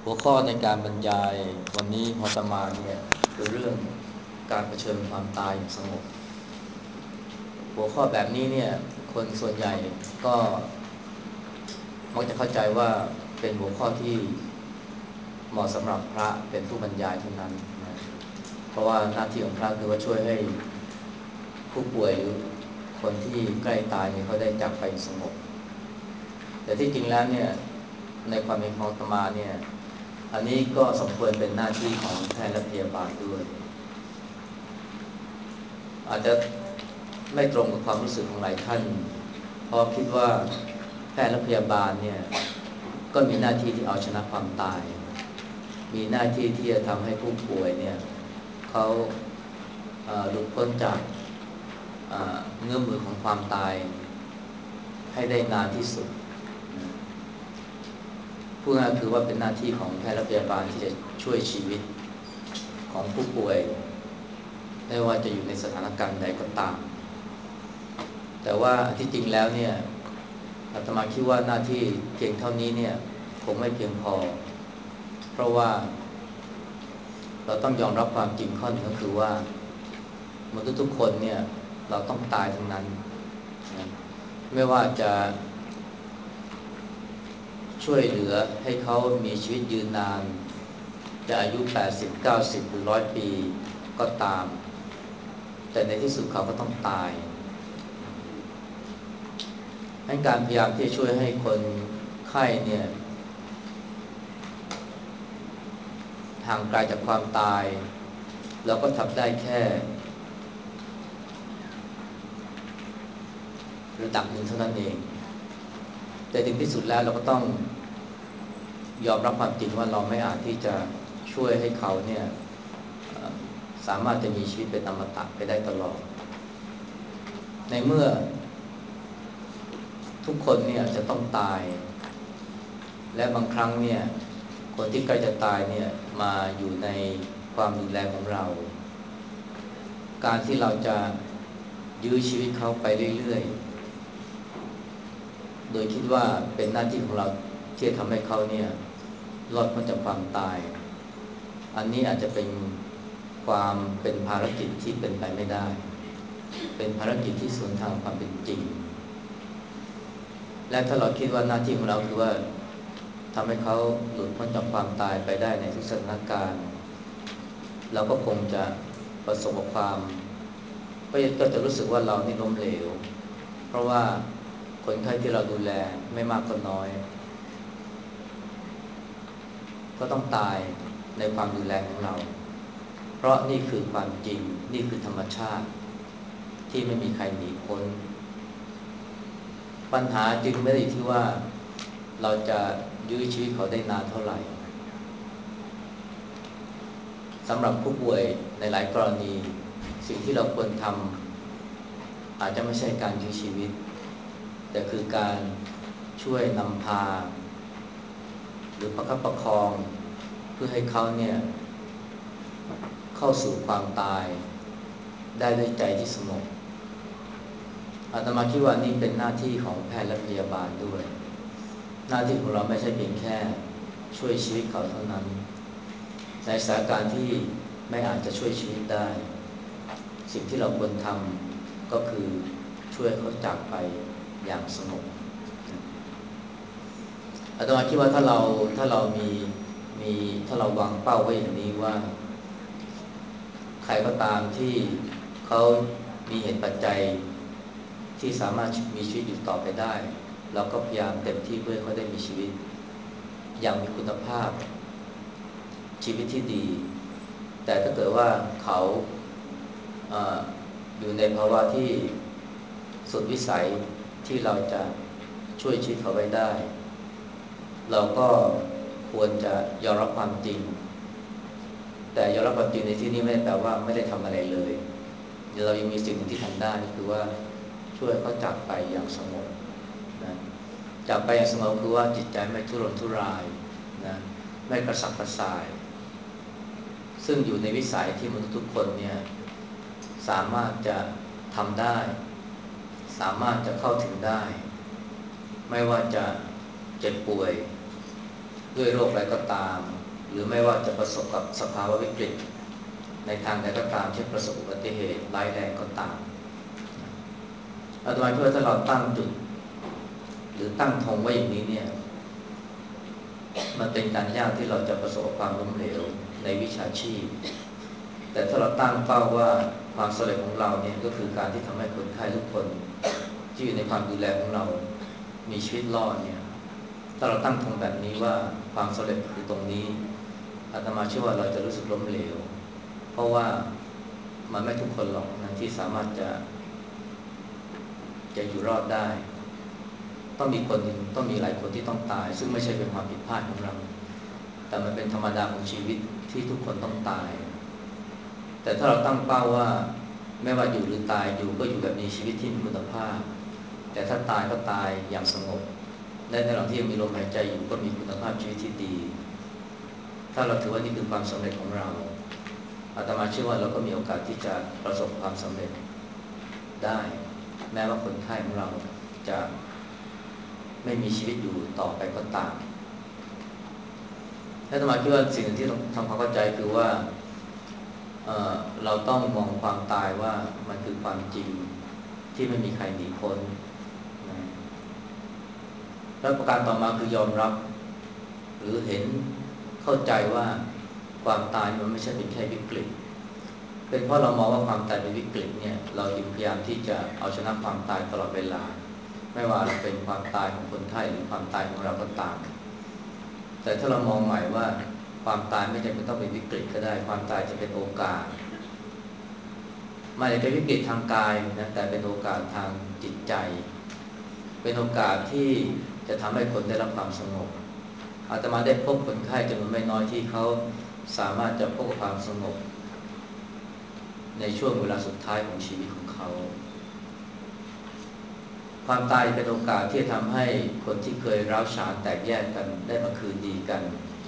หัวข้อในการบรรยายวันนี้ของอาตมาเนี่ยคือเรื่องการเผชิญความตายอย่างสงบหัวข้อแบบนี้เนี่ยคนส่วนใหญ่ก็มักจะเข้าใจว่าเป็นหัวข้อที่เหมาะสำหรับพระเป็นผู้บรรยายเท่านั้นนะเพราะว่าหน้าที่ของพระคือว่าช่วยให้ผู้ป่วยหรือคนที่ใกล้ตายเนี่ยเขาได้จากไปสงบแต่ที่จริงแล้วเนี่ยในความเป็นของอาตมาเนี่ยอันนี้ก็สมควรเป็นหน้าที่ของแพทย์และพยาบาลด้วยอาจจะไม่ตรงกับความรู้สึกของหลายท่านเพราะคิดว่าแพทย์และพยาบาลเนี่ยก็มีหน้าที่ที่เอาชนะความตายมีหน้าที่ที่จะทำให้ผู้ป่วยเนี่ยเขาหลุดพ้นจากเงื้อมมือของความตายให้ได้นานที่สุดพูดง่ายๆคือว่าเป็นหน้าที่ของแพทย์และพยาบาลที่จะช่วยชีวิตของผู้ป่วยไม่ว่าจะอยู่ในสถานการณ์ใดก็ตามแต่ว่าที่จริงแล้วเนี่ยอาตมาคิดว่าหน้าที่เพียงเท่านี้เนี่ยคงไม่เพียงพอเพราะว่าเราต้องยอมรับความจริงข้อหนึ่งก็คือว่ามนุษย์ทุกคนเนี่ยเราต้องตายทั้งนั้นนะไม่ว่าจะช่วยเหลือให้เขามีชีวิตยืนนานจะอายุ80 90หรือ100ปีก็ตามแต่ในที่สุดเขาก็ต้องตายให้การพยายามที่จะช่วยให้คนไข้เนี่ยห่างไกลจากความตายเราก็ทำได้แค่ระดับหนึ่งเท่านั้นเองแต่ถึงที่สุดแล้วเราก็ต้องยอมรับความจริงว่าเราไม่อาจที่จะช่วยให้เขาเนี่ยสามารถจะมีชีวิตเป็นอมตะไปได้ตลอดในเมื่อทุกคนเนี่ยจะต้องตายและบางครั้งเนี่ยคนที่ใกล้จะตายเนี่ยมาอยู่ในความดูแลของเราการที่เราจะยื้อชีวิตเขาไปเรื่อยๆโดยคิดว่าเป็นหน้าที่ของเราที่จะทำให้เขาเนี่ยรอดพ้นจากความตายอันนี้อาจจะเป็นความเป็นภารกิจที่เป็นไปไม่ได้เป็นภารกิจที่สวนทางความเป็นจริงและถ้าเราคิดว่าหน้าที่ของเราคือว่าทำให้เขาหลุดพ้นจากความตายไปได้ในทุกสถานการณ์เราก็คงจะประสบกับความก็จะรู้สึกว่าเรานี่ล้มเหลวเพราะว่าคนไข้ที่เราดูแลไม่มากก็น้อยก็ต้องตายในความดูแลของเราเพราะนี่คือความจริงนี่คือธรรมชาติที่ไม่มีใครหนีพ้นปัญหาจึงไม่ได้ที่ว่าเราจะยื้อชีวิตเขาได้นานเท่าไหร่สำหรับผู้ป่วยในหลายกรณีสิ่งที่เราควรทำอาจจะไม่ใช่การยื้อชีวิตแต่คือการช่วยนำพาหรือประคับประคองเพื่อให้เขาเนี่ยเข้าสู่ความตายได้ด้วยใจที่สงบอาตมาคิดว่านี่เป็นหน้าที่ของแพทย์และพยาบาลด้วยหน้าที่ของเราไม่ใช่เพียงแค่ช่วยชีวิตเขาเท่านั้นในสถานการณ์ที่ไม่อาจจะช่วยชีวิตได้สิ่งที่เราควรทำก็คือช่วยเขาจากไปอย่างสงบอาตมาคิดว่าถ้าเรามีถ้าเราวางเป้าไว้อย่างนี้ว่าใครก็ตามที่เขามีเหตุปัจจัยที่สามารถมีชีวิตอยู่ต่อไปได้เราก็พยายามเต็มที่เพื่อให้เขาได้มีชีวิตอย่างมีคุณภาพชีวิตที่ดีแต่ถ้าเกิดว่าเขาออยู่ในภาวะที่สุดวิสัยที่เราจะช่วยชีวิตเขาไว้ได้เราก็ควรจะยอมรับความจริงแต่ยอมรับความจริงในที่นี้ไม่ได้แปลว่าไม่ได้ทำอะไรเลยเรายังมีสิ่งที่ทำได้ก็คือว่าช่วยเขาจากไปอย่างสงบนะจากไปอย่างสงบคือว่าจิตใจไม่ทุรนทุรายนะไม่กระสับกระส่ายซึ่งอยู่ในวิสัยที่มนุษย์ทุกคนเนี่ยสามารถจะทำได้สามารถจะเข้าถึงได้ไม่ว่าจะเจ็บป่วยด้วยโรคอะไรก็ตามหรือไม่ว่าจะประสบกับสภาวะวิกฤตในทางใดก็ตามเช่นประสบอุบัติเหตุร้ายแรงก็ตามอาตมาคิดว่าถ้าเราตั้งจุดหรือตั้งธงไว้อย่างนี้เนี่ยมันเป็นการยากที่เราจะประสบความล้มเหลวในวิชาชีพแต่ถ้าเราตั้งเป้าว่าความสำเร็จของเราเนี่ยก็คือการที่ทำให้คนไข้ทุกคนที่อยู่ในความดูแลของเรามีชีวิตรอดเนี่ยถ้าเราตั้งธงแบบนี้ว่าความสำเร็จคือตรงนี้อาตมาเชื่อว่าเราจะรู้สึกล้มเหลวเพราะว่ามันไม่ทุกคนหรอกนะที่สามารถจะอยู่รอดได้ต้องมีคนต้องมีหลายคนที่ต้องตายซึ่งไม่ใช่เป็นความผิดพลาดของเราแต่มันเป็นธรรมดาของชีวิตที่ทุกคนต้องตายแต่ถ้าเราตั้งเป้าว่าไม่ว่าอยู่หรือตายอยู่ก็อยู่แบบมีชีวิตที่มีคุณภาพแต่ถ้าตายก็ตายอย่างสงบและในระหว่างที่ยังมีลมหายใจอยู่ก็มีคุณภาพชีวิตที่ดีถ้าเราถือว่านี่คือความสำเร็จของเราอาตมาเชื่อว่าเราก็มีโอกาสที่จะประสบความสำเร็จได้แม้ว่าคนไข้ของเราจะไม่มีชีวิตอยู่ต่อไปก็ตามอาตมาคิดว่าสิ่งที่ต้องทำความเข้าใจคือว่าเราต้องมองความตายว่ามันคือความจริงที่ไม่มีใครหนีพ้นนะแล้วประการต่อมาคือยอมรับหรือเห็นเข้าใจว่าความตายมันไม่ใช่เป็นแค่วิกฤตเป็นเพราะเรามองว่าความตายเป็นวิกฤตเนี่ยเราจึงพยายามที่จะเอาชนะความตายตลอดเวลาไม่ว่าเป็นความตายของคนไข้หรือความตายของเราก็ตามแต่ถ้าเรามองใหม่ว่าความตายไม่จำเป็นต้องเป็นวิกฤตก็ได้ความตายจะเป็นโอกาสไม่ได้เป็นวิกฤตทางกายนะแต่เป็นโอกาสทางจิตใจเป็นโอกาสที่จะทำให้คนได้รับความสงบอาตมาได้พบคนไข้จำนวนไม่น้อยที่เขาสามารถจะพบความสงบในช่วงเวลาสุดท้ายของชีวิตของเขาความตายเป็นโอกาสที่จะทำให้คนที่เคยร้าวฉานแตกแยกกันได้มาคืนดีกัน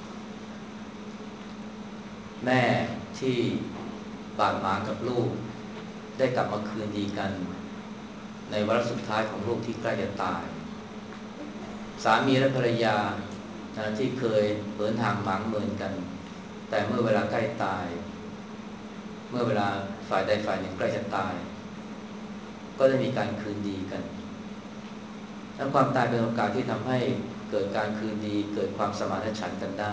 แม่ที่บาดหมางกับลูกได้กลับมาคืนดีกันในวาระสุดท้ายของลูกที่ใกล้จะตายสามีและภรรยาที่เคยเหินห่างหมางเมินกันแต่เมื่อเวลาใกล้ตายเมื่อเวลาฝ่ายใดฝ่ายหนึ่งใกล้จะตายก็ได้มีการคืนดีกันทั้งความตายเป็นโอกาสที่ทำให้เกิดการคืนดีเกิดความสมานฉันท์กันได้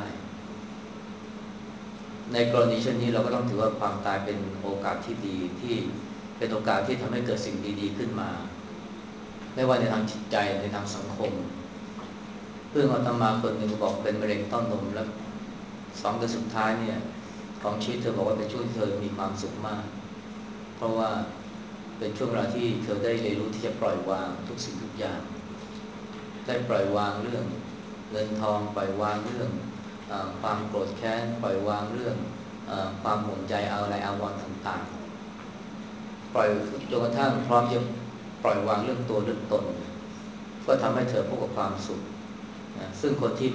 ในกรณีเช่นนี้เราก็ต้องถือว่าความตายเป็นโอกาสที่ดีที่เป็นโอกาสที่ทำให้เกิดสิ่งดีๆขึ้นมาไม่ว่าในทางจิตใจในทางสังคมเพื่อนอาตมาคนหนึ่งบอกเป็นมะเร็งเต้านมแล้ว2 เดือนสุดท้ายเนี่ยของชีวิตเธอบอกว่าเป็นช่วงที่เธอมีความสุขมากเพราะว่าเป็นช่วงเวลาที่เธอได้เรียนรู้ที่จะปล่อยวางทุกสิ่งทุกอย่างได้ปล่อยวางเรื่องเงินทองปล่อยวางเรื่องความโกรธแค้นปล่อยวางเรื่องความห่วงใยเอาอะไรอาวรณ์ต่างๆปล่อยจนกระทั่งพร้อมจะปล่อยวางเรื่องตัวเรื่องตนก็ทำให้เธอพบกับความสุขนะซึ่ง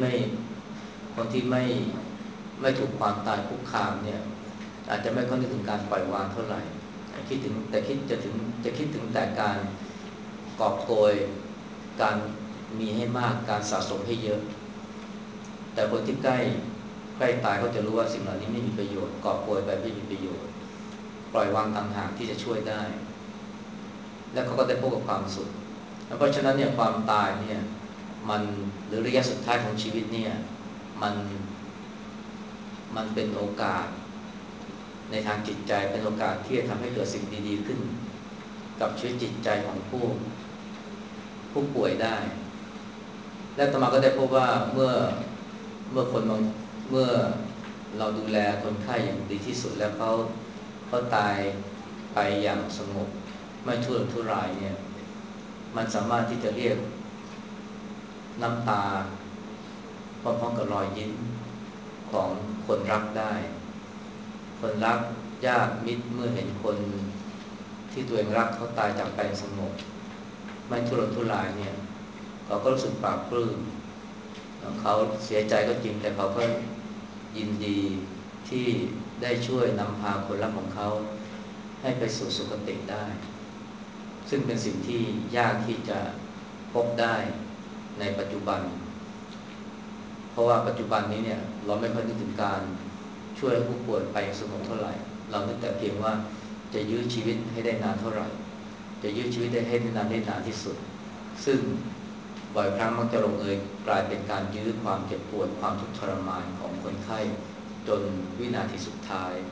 คนที่ไม่ถูกความตายคุกคามเนี่ยอาจจะไม่ค่อยนึกถึงการปล่อยวางเท่าไหร่คิดถึงแต่คิดถึงแต่การกอบโกยการมีให้มากการสะสมให้เยอะแต่คนที่ใกล้ตายเขาจะรู้ว่าสิ่งเหล่านี้ไม่มีประโยชน์กอบโกยไปไม่มีประโยชน์ปล่อยวางต่างหากที่จะช่วยได้และเขาก็ได้พบกับความสุขเพราะฉะนั้นเนี่ยความตายเนี่ยมันหรือระยะสุดท้ายของชีวิตเนี่ยมันมันเป็นโอกาสในทางจิตใจเป็นโอกาสที่จะทำให้เกิดสิ่งดีๆขึ้นกับชีวิตจิตใจของผู้ป่วยได้และต่อมาก็ได้พบว่าเมื่อคนบางเมื่อเราดูแลคนไข้อย่างดีที่สุดแล้วเขาตายไปอย่างสงบไม่ทุรนทุรายเนี่ยมันสามารถที่จะเรียกน้ำตาพร้อมๆกับรอยยิ้มของคนรักได้คนรักญาติมิตรเมื่อเห็นคนที่ตัวเองรักเขาตายจากไปสงบไม่ทุรนทุรายเนี่ยเขาก็รู้สึกปลาบปลื้มเขาเสียใจก็จริงแต่เขาก็ยินดีที่ได้ช่วยนำพาคนรักของเขาให้ไปสู่สุคติได้ซึ่งเป็นสิ่งที่ยากที่จะพบได้ในปัจจุบันเพราะว่าปัจจุบันนี้เนี่ยเราไม่ค่อยนึกถึงการช่วยผู้ป่วยไปสงบเท่าไหร่เรานึกแต่เพียงว่าจะยื้อชีวิตให้ได้นานเท่าไหร่จะยื้อชีวิตได้ให้นานที่สุดซึ่งบ่อยครั้งมักจะลงเอยกลายเป็นการยื้อความเจ็บปวดความทุกข์ทรมานของคนไข้จนวินาทีสุดท้าย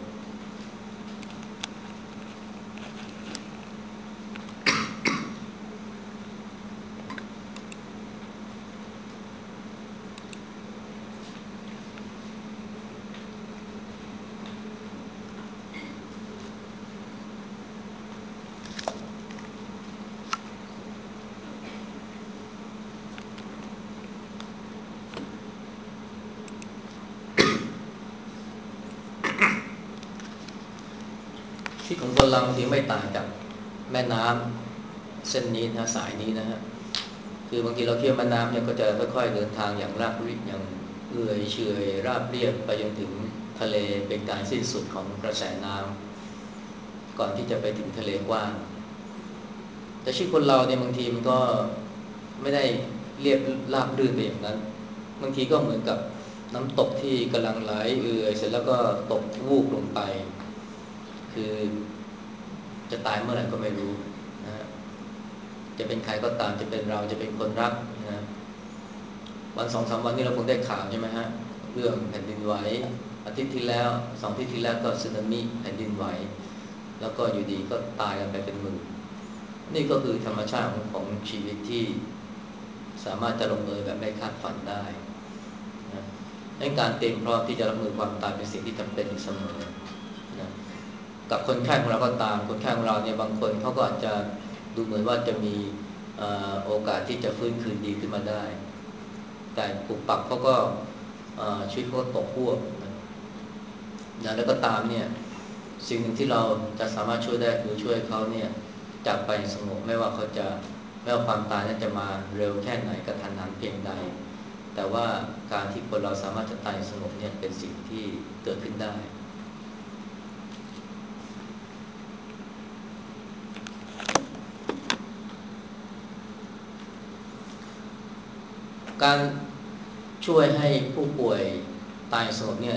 ชีวิตของคนเราบางทีไม่ต่างจากแม่น้ำเส้นนี้นะสายนี้นะฮะคือบางทีเราเที่ยวแม่น้ำเนี่ยก็จะค่อยๆเดินทางอย่างราบรื่นอย่างเอื่อยเฉยราบเรียบไปจนถึงทะเลเป็นการสิ้นสุดของกระแสน้ำก่อนที่จะไปถึงทะเลกว้างแต่ชีวิตคนเราเนี่ยบางทีมันก็ไม่ได้เรียบราบรื่นไปอย่างนั้นบางทีก็เหมือนกับน้ำตกที่กำลังไหลเอื่อยเสร็จแล้วก็ตกวูบลงไปคือจะตายเมื่อไหร่ก็ไม่รู้นะจะเป็นใครก็ตามจะเป็นเราจะเป็นคนรักนะวันสองสามวันนี้เราคงได้ข่าวใช่ไหมฮะเรื่องแผ่นดินไหวอาทิตย์ที่แล้ว2 อาทิตย์ที่แล้วก็สึนามิแผ่นดินไหวแล้วก็อยู่ดีก็ตายกันไปเป็นหมื่นนี่ก็คือธรรมชาติของชีวิตที่สามารถจะลงเอยแบบไม่คาดฝันได้นะในการเตรียมพร้อมที่จะรับมือความตายเป็นสิ่งที่จำเป็นเสมอนะกับคนไข้ของเราก็ตามคนไข้ของเราเนี่ยบางคนเขาก็อาจจะดูเหมือนว่าจะมีโอกาสที่จะฟื้นคืนดีขึ้นมาได้แต่ปุบปับเขาก็ชีวิตเขาตกพวกนะแล้วก็ตามเนี่ยสิ่งหนึ่งที่เราจะสามารถช่วยได้คือช่วยเขาเนี่ยจากไปสงบไม่ว่าความตายนั้นจะมาเร็วแค่ไหนกระทันหันเพียงใดแต่ว่าการที่คนเราสามารถจะตายสงบเนี่ยเป็นสิ่งที่เกิดขึ้นได้การช่วยให้ผู้ป่วยตายสงบเนี่ย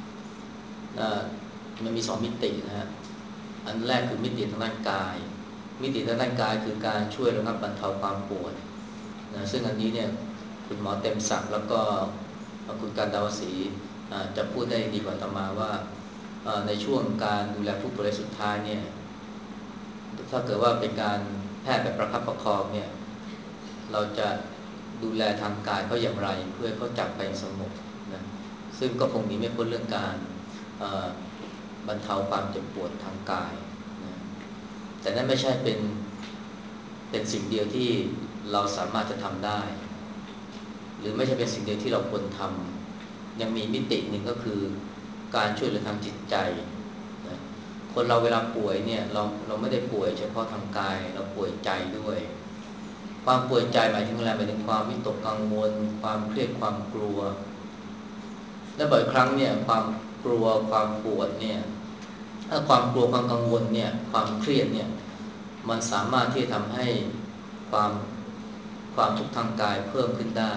มันมี2 มิตินะฮะอันแรกคือมิติทางด้านกายมิติทางด้านกายคือการช่วยระงับบรรเทาความปวดนะซึ่งอันนี้เนี่ยคุณหมอเต็มศักดิ์แล้วก็คุณการดาวศรีจะพูดได้ดีกว่าอาตมาว่าในช่วงการดูแลผู้ป่วยสุดท้ายเนี่ยถ้าเกิดว่าเป็นการแพทย์แบบประคับประคองเนี่ยเราจะดูแลทางกายเขาอย่างไรเพื่อเขาจากไปสงบนะซึ่งก็คงหนีไม่พ้นเรื่องการบรรเทาความเจ็บปวดทางกายนะแต่นั่นไม่ใช่เป็นสิ่งเดียวที่เราสามารถจะทำได้หรือไม่ใช่เป็นสิ่งเดียวที่เราควรทำยังมีมิติหนึ่งก็คือการช่วยเหลือทางจิตใจนะคนเราเวลาป่วยเนี่ยเราไม่ได้ป่วยเฉพาะทางกายเราป่วยใจด้วยความป่วยใจหมายถึงอะไรหมายถึงความวิตกกังวลความเครียดความกลัวและบ่อยครั้งเนี่ยความกลัวความปวดเนี่ยถ้าความกลัวความกังวลเนี่ยความเครียดเนี่ยมันสามารถที่จะทำให้ความความทุกข์ทางกายเพิ่มขึ้นได้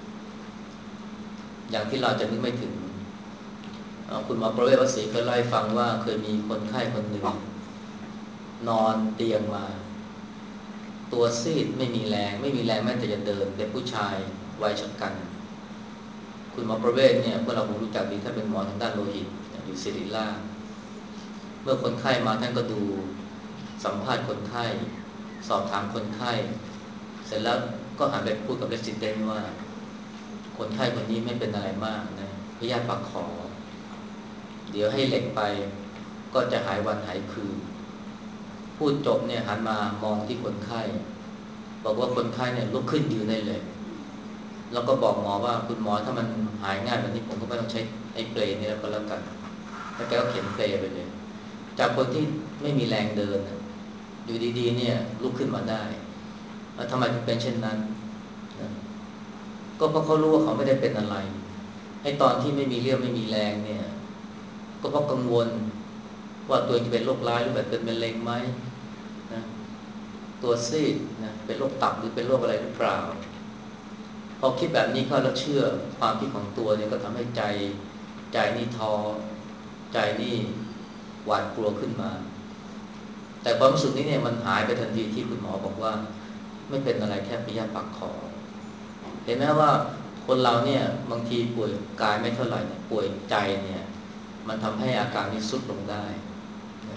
อย่างที่เราจะนึกไม่ถึงคุณหมอประเวศวสีเคยเล่าให้ฟังว่าเคยมีคนไข้คนหนึ่งนอนเตียงมาตัวซีดไม่มีแรงแม้แต่จะเดินเป็นผู้ชายวัยชราคุณหมอประเวศเนี่ยเมื่อเรารู้จักดีท่านเป็นหมอทางด้านโลหิตอยู่ศิริราชเมื่อคนไข้มาท่านก็ดูสัมภาษณ์คนไข้สอบถามคนไข้เสร็จแล้วก็หันไปพูดกับเรสซิเดนต์ว่าคนไข้คนนี้ไม่เป็นอะไรมากนะพยาธิปากขอเดี๋ยวให้เหล็กไปก็จะหายวันหายคืนพูดจบเนี่ยหันมามองที่คนไข้บอกว่าคนไข้เนี่ยลุกขึ้นยืนได้เลยแล้วก็บอกหมอว่าคุณหมอถ้ามันหายง่ายแบบนี้ผมก็ไม่ต้องใช้ไอ้เปลนี่แล้วก็แล้วกันแล้วแกก็เข็นเปลไปเลยจากคนที่ไม่มีแรงเดินอยู่ดีๆเนี่ยลุกขึ้นมาได้แล้วทำไมถึงเป็นเช่นนั้นนะก็เพราะเขารู้ว่าเขาไม่ได้เป็นอะไรไอ้ตอนที่ไม่มีเรี่ยวไม่มีแรงเนี่ยก็เพราะกังวลว่าตัวเองจะเป็นโรคร้ายหรือแบบเป็นมะเร็งไหมนะตัวซีดนะเป็นโรคตับหรือเป็นโรคอะไรหรือเปล่าพอคิดแบบนี้ก็แล้วเชื่อความคิดของตัวเนี่ยก็ทำให้ใจนี่ท้อใจนี่หวาดกลัวขึ้นมาแต่ความรู้สึกนี้เนี่ยมันหายไปทันทีที่คุณหมอบอกว่าไม่เป็นอะไรแค่พยาธิปากคอเห็นไหมว่าคนเราเนี่ยบางทีป่วยกายไม่เท่าไหร่ป่วยใจเนี่ยมันทำให้อาการนี้ทรุดลงได้นะ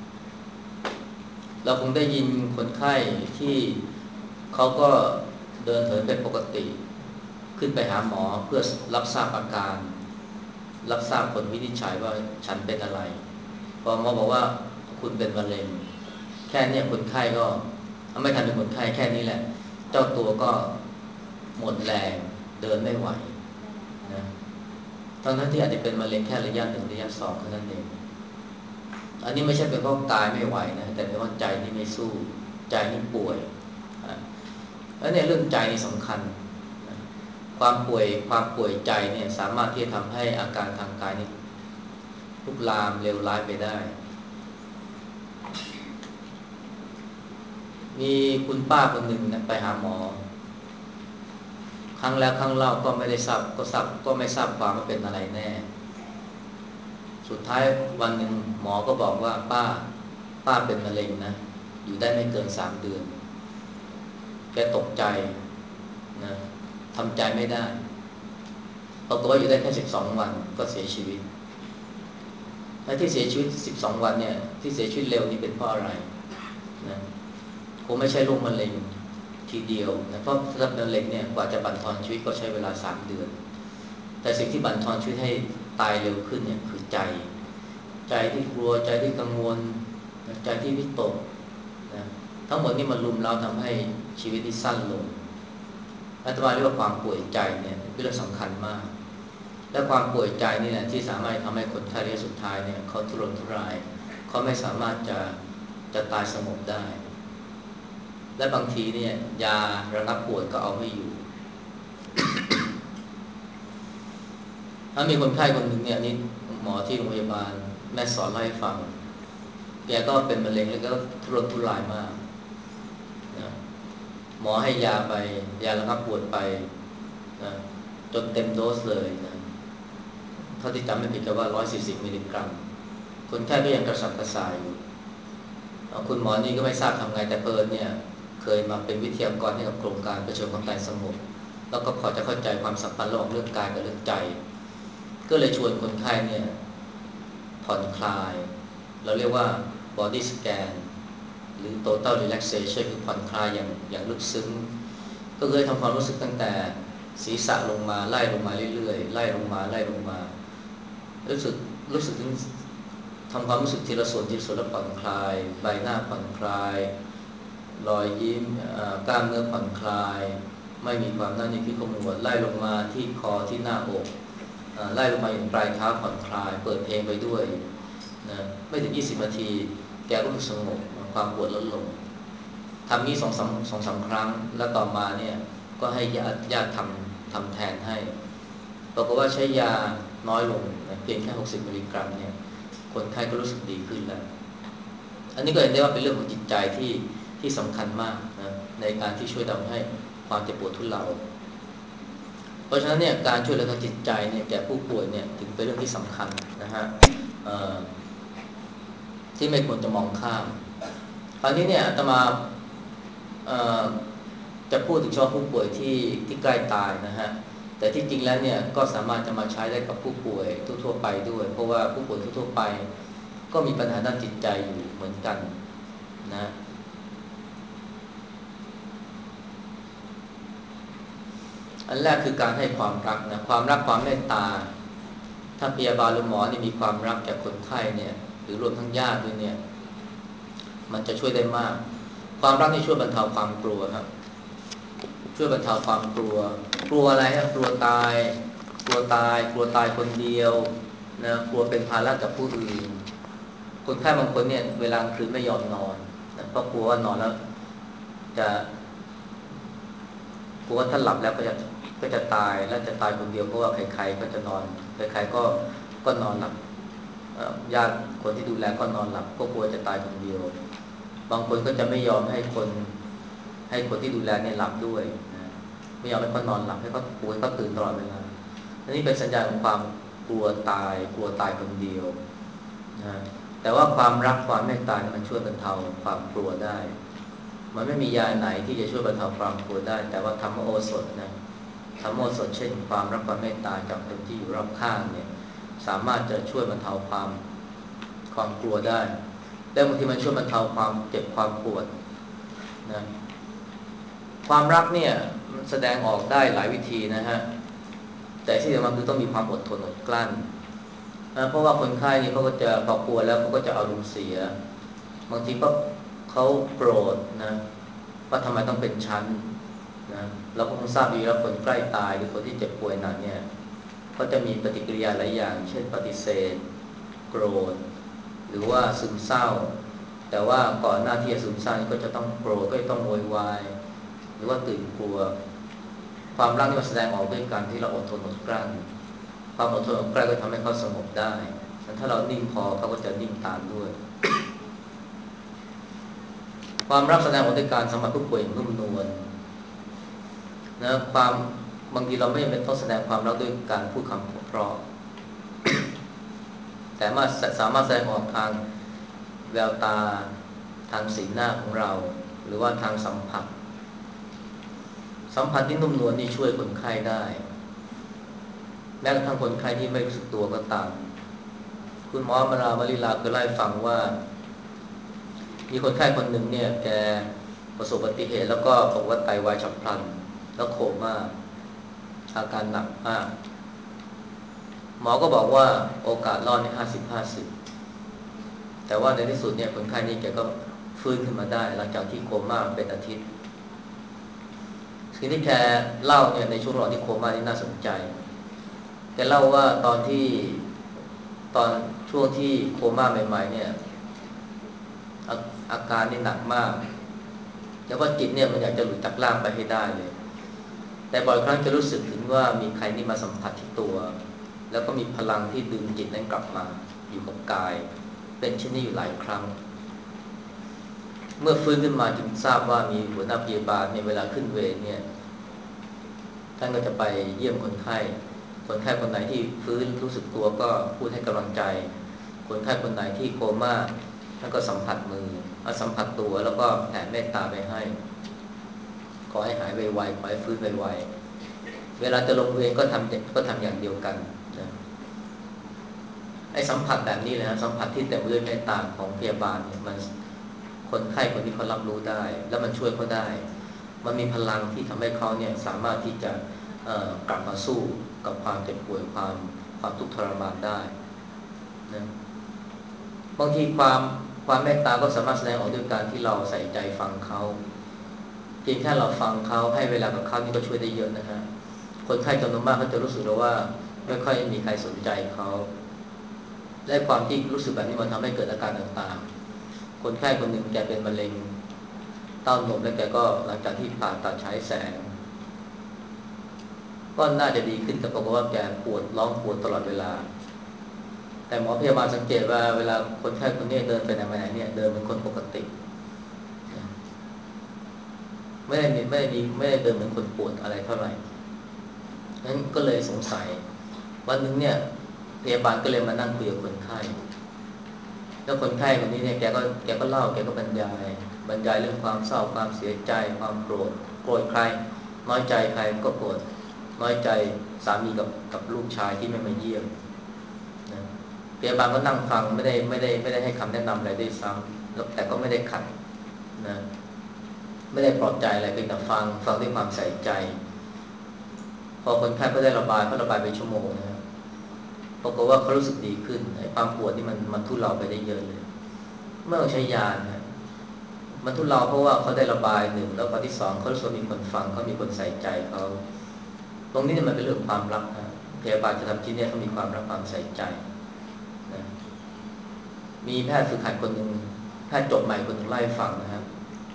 เราคงได้ยินคนไข้ที่เขาก็เดินเหินเป็นปกติขึ้นไปหาหมอเพื่อรับทราบอาการรับทราบผลวินิจฉัยว่าฉันเป็นอะไรพอหมอบอกว่าคุณเป็นมะเร็งแค่นี้คนไข้ก็ไม่ทันเป็นคนไข้แค่นี้แหละเจ้าตัวก็หมดแรงเดินไม่ไหวนะทั้งที่อาจจะเป็นมะเร็งแค่ระยะ1ระยะ2เท่านั้นเองอันนี้ไม่ใช่เป็นเพราะกายไม่ไหวนะแต่เป็นเพราะใจนี่ไม่สู้ใจนี่ป่วยแล้วเนี่ยเรื่องใจนี่สำคัญความป่วยใจเนี่ยสามารถที่จะทำให้อาการทางกายนี่ลุกลามเลวร้ายไปได้มีคุณป้าคนหนึ่งนะไปหาหมอครั้งแล้วครั้งเล่าก็ไม่ได้ทราบก็ไม่ทราบความว่าเป็นอะไรแน่สุดท้ายวันหนึ่งหมอก็บอกว่าป้าเป็นมะเร็งนะอยู่ได้ไม่เกิน3 เดือนแกตกใจนะทำใจไม่ได้ปรากฏว่าอยู่ได้แค่12 วันก็เสียชีวิตและที่เสียชีวิต12 วันเนี่ยที่เสียชีวิตเร็วนี่เป็นเพราะอะไรนะคงไม่ใช่โรคมะเร็งทีเดียวนะเพราะถ้ามะเร็งเนี่ยกว่าจะบั่นทอนชีวิตก็ใช้เวลา3 เดือนแต่สิ่งที่บั่นทอนชีวิตให้ตายเร็วขึ้นเนี่ยคือใจที่กลัวใจที่กังวลใจที่วิตกนะทั้งหมดนี่มันรุมเร้าทำให้ชีวิตที่สั้นลงอาตมาเรียกว่าความป่วยใจเนี่ยเป็นเรื่องสำคัญมากและความป่วยใจนี่แหละที่สามารถทำให้คนไข้ระยะสุดท้ายเนี่ยเขาทุรนทุรายเขาไม่สามารถจะตายสงบได้และบางทีเนี่ยยาระงับปวดก็เอาไม่อยู่ถ้ามีคนไข้คนหนึ่งเนี่ยนี่หมอที่โรงพยาบาลแม่สอนเล่าให้ฟังแกก็เป็นมะเร็งแล้วก็ทุรนทุรายมากนะหมอให้ยาไปยาระงับปวดไปนะจนเต็มโดสเลยนะเท่าที่จำไม่ผิดก็ว่า140 มิลลิกรัมคนไข้ก็ยังกระสับกระส่ายอยู่คุณหมอนี่ก็ไม่ทราบทำไงแต่เพิ่นเนี่ยเคยมาเป็นวิทยากรให้กับโครงการประชาความตายสงบแล้วก็พอจะเข้าใจความสัมพันธ์ระหว่างเรื่องกายกับเรื่องใจก็เลยชวนคนไข้เนี่ยผ่อนคลายเราเรียกว่า body scan หรือ total relaxation คือผ่อนคลายอย่างลึกซึ้งก็เลยทำความรู้สึกตั้งแต่ศีรษะลงมาไล่ลงมาเรื่อยๆไล่ลงมารู้สึกถึงทำความรู้สึกทีละส่วนแล้วผ่อนคลายใบหน้าผ่อนคลายรอยยิ้มกล้ามเนื้อผ่อนคลายไม่มีความหน้านิ่งที่ขมวดไล่ลงมาที่คอที่หน้าอกไล่ลงมาอย่างปลายเท้าผ่อนคลายเปิดเพลงไปด้วยนะไม่ถึง20 นาทีแกก็รู้สึกสงบความปวดลดลงทำนี้2-3 ครั้งแล้วต่อมาเนี่ยก็ให้ญาติทำแทนให้ปรากฏว่าใช้ยาน้อยลงนะเพียงแค่60 มิลลิกรัมเนี่ยคนไข้ก็รู้สึกดีขึ้นแล้วอันนี้ก็เห็นได้ว่าเป็นเรื่องของจิตใจที่สำคัญมากนะในการที่ช่วยทำให้ความเจ็บปวดทุเลาเพราะฉะนั้นเนี่ยการช่วยเหลือทางจิตใจเนี่ยแก่ผู้ป่วยเนี่ยถึงเป็นเรื่องที่สำคัญนะฮะที่ไม่ควรจะมองข้ามคราวนี้เนี่ยอาตมาจะพูดถึงเฉพาะผู้ป่วยที่ใกล้ตายนะฮะแต่ที่จริงแล้วเนี่ยก็สามารถจะมาใช้ได้กับผู้ป่วยทั่วๆไปด้วยเพราะว่าผู้ป่วยทั่วๆไปก็มีปัญหาด้านจิตใจอยู่เหมือนกันนะอันแรกคือการให้ความรักนะความรักความเมตตาถ้าพยาบาลหรือหมอนี่มีความรักแก่คนไข้เนี่ยหรือรวมทั้งญาติด้วยเนี่ยมันจะช่วยได้มากความรักนี่ช่วยบรรเทาความกลัวครับช่วยบรรเทาความกลัวอะไรฮะกลัวตายคนเดียวนะกลัวเป็นภาระกับผู้อื่นคนไข้บางคนเนี่ยเวลากลางคืนไม่ยอมนอนนะเพราะกลัวว่านอนแล้วจะกลัวว่าถ้าหลับแล้วก็จะตายและจะตายคนเดียวเพราะว่าใครๆก็จะนอนใครๆก็นอนหลับญาติคนที่ดูแลก็นอนหลับก็กลัวจะตายคนเดียวบางคนก็จะไม่ยอมให้คนที่ดูแลเนี่ยหลับด้วยนะไม่ยอมให้เขานอนหลับให้เขาปลุกให้เขาตื่นตลอดเวลาอันนี้เป็นสัญญาณของความกลัวตายคนเดียวนะแต่ว่าความรักความเมตตามันช่วยบรรเทาความกลัวได้มันไม่มียาไหนที่จะช่วยบรรเทาความกลัวได้แต่ว่าธรรมโอสถนะธรรมโอสถเช่นความรักความเมตตาจากคนที่อยู่รอบข้างเนี่ยสามารถจะช่วยบรรเทาความกลัวได้และบางทีมันช่วยบรรเทาความเจ็บความปวดนะความรักเนี่ยมันแสดงออกได้หลายวิธีนะฮะแต่ที่สำคัญคือต้องมีความอดทนอดกลั้นนะเพราะว่าคนไข้นี่เขาก็จะพอกลัวแล้วเขาก็จะอารมณ์เสียบางทีก็เขาโกรธนะว่าทำไมต้องเป็นชั้นนะเราก็คงทราบดีแล้วคนใกล้ตายหรือคนที่เจ็บป่วยหนักเนี่ยก็จะมีปฏิกิริยาหลายอย่างเช่นปฏิเสธโกรธหรือว่าซึมเศร้าแต่ว่าก่อนหน้าที่จะซึมเศร้านี่ก็จะต้องโกรธก็จะต้องโวยวายหรือว่าตื่นกลัวความรักนี่มันแสดงออกด้วยการที่เราอดทนอดกลั้นความอดทนอดกลั้นก็ทำให้เขาสงบได้ถ้าเรานิ่งพอเขาก็จะนิ่งตามด้วยความรักแสดงออกด้วยการสัมผัสผู้ป่วยอย่างนุ่มนวลนะบางทีเราไม่จำเป็นต้องแสดงความรักด้วยการพูดคำเพราะแต่สามารถแสดงออกทางแววตาทางสีหน้าของเราหรือว่าทางสัมผัสที่นุ่มนวลนี่ช่วยคนไข้ได้แม้กระทั่งคนไข้ที่ไม่รู้สึกตัวก็ตามคุณหมอมาริลาเคยเล่าให้ฟังว่ามีคนไข้คนหนึ่งเนี่ยแกประสบอุบัติเหตุแล้วก็บอกว่าไตวายฉับพลันแล้วโคม่าอาการหนักมากหมอก็บอกว่าโอกาสรอดนี่50-50แต่ว่าในที่สุดเนี่ยคนไข้นี่แกก็ฟื้นขึ้นมาได้หลังจากที่โคม่าเป็นอาทิตย์สิ่งที่แกเล่าเนี่ยในช่วงระหว่างที่โคม่านี่น่าสนใจแกเล่าว่าตอนช่วงที่โคม่าใหม่ๆเนี่ยอาการนี่หนักมากแล้วก็จิตเนี่ยมันอยากจะหลุดจากร่างไปให้ได้เลยแต่บ่อยครั้งจะรู้สึกถึงว่ามีใครนี่มาสัมผัสที่ตัวแล้วก็มีพลังที่ดึงจิตนั้นกลับมาอยู่กับกายเป็นเช่นนี้อยู่หลายครั้งเมื่อฟื้นขึ้นมาจึงทราบว่ามีหัวหน้าพยาบาลในเวลาขึ้นเวรเนี่ยท่านก็จะไปเยี่ยมคนไข้คนไหนที่ฟื้นรู้สึกตัวก็พูดให้กำลังใจคนไข้คนไหนที่โคม่าท่านก็สัมผัสมือสัมผัสตัวแล้วก็แผ่เมตตาไปให้ขอให้หายไวๆขอให้ฟื้นไวๆเวลาจะลงเวรก็ทำอย่างเดียวกันนะไอ้สัมผัสแบบนี้เลยนะสัมผัสที่เต็มไปด้วยเมตตาของพยาบาลเนี่ยมันคนไข้คนนี้เขารับรู้ได้แล้วมันช่วยเขาได้มันมีพลังที่ทำให้เขาเนี่ยสามารถที่จะกลับมาสู้กับความเจ็บป่วยความทุกข์ทรมานได้นะบางทีความเมตตาก็สามารถแสดงออกด้วยการที่เราใส่ใจฟังเขาเพียงแค่เราฟังเขาให้เวลากับเขานี่ก็ช่วยได้เยอะนะฮะคนไข้จำนวนมากเขาจะรู้สึกแล้วว่าไม่ค่อยมีใครสนใจเขาและความที่รู้สึกแบบนี้มันทำให้เกิดอาการต่างๆคนไข้คนหนึ่งแกเป็นมะเร็งเต้านมแล้วแกก็หลังจากที่ผ่าตัดฉายแสงก็น่าจะดีขึ้นแต่ปรากฏว่าแกร้องปวดตลอดเวลาแต่หมอพยาบาลสังเกตว่าเวลาคนไข้คนนี้เดินไปไหนมาไหนเนี่ยเดินเป็นคนปกติไม่ได้เดินเหมือนคนปวดอะไรเท่าไหร่นั้นก็เลยสงสัยวันหนึ่งเนี่ยพยาบาลก็เลยมานั่งคุยกับคนไข้แล้วคนไข้คนนี้เนี่ยแกก็เล่าแกก็บรรยายเรื่องความเศร้าความเสียใจความโกรธใครน้อยใจใครก็โกรธน้อยใจสามีกับลูกชายที่ไม่มาเยี่ยมนะพยาบาลก็นั่งฟังไม่ได้ให้คำแนะนำอะไรด้วยซ้ำแล้วแต่ก็ไม่ได้ขัดนะไม่ได้ปลอบใจอะไรเพียงแต่ฟังด้วยความใส่ใจพอคนไข้ก็ได้ระบายเขาระบายไปชั่วโมงนะปรากฏว่าเขารู้สึกดีขึ้นไอ้ความปวดนี่มันทุเลาไปได้เยอะเลยเมื่อใช้ยานะมันทุเลาเพราะว่าเขาได้ระบายหนึ่งแล้วก็ที่สองเขารู้สึกมีคนฟังเขามีคนใส่ใจเขาตรงนี้เนี่ยมันเป็นเรื่องความรักนะพยาบาลจะทำที่นี่เขามีความรักความใส่ใจนะมีแพทย์ฝึกหัดคนหนึ่งแพทย์จบใหม่คนหนึ่งเล่าให้ฟังนะครับ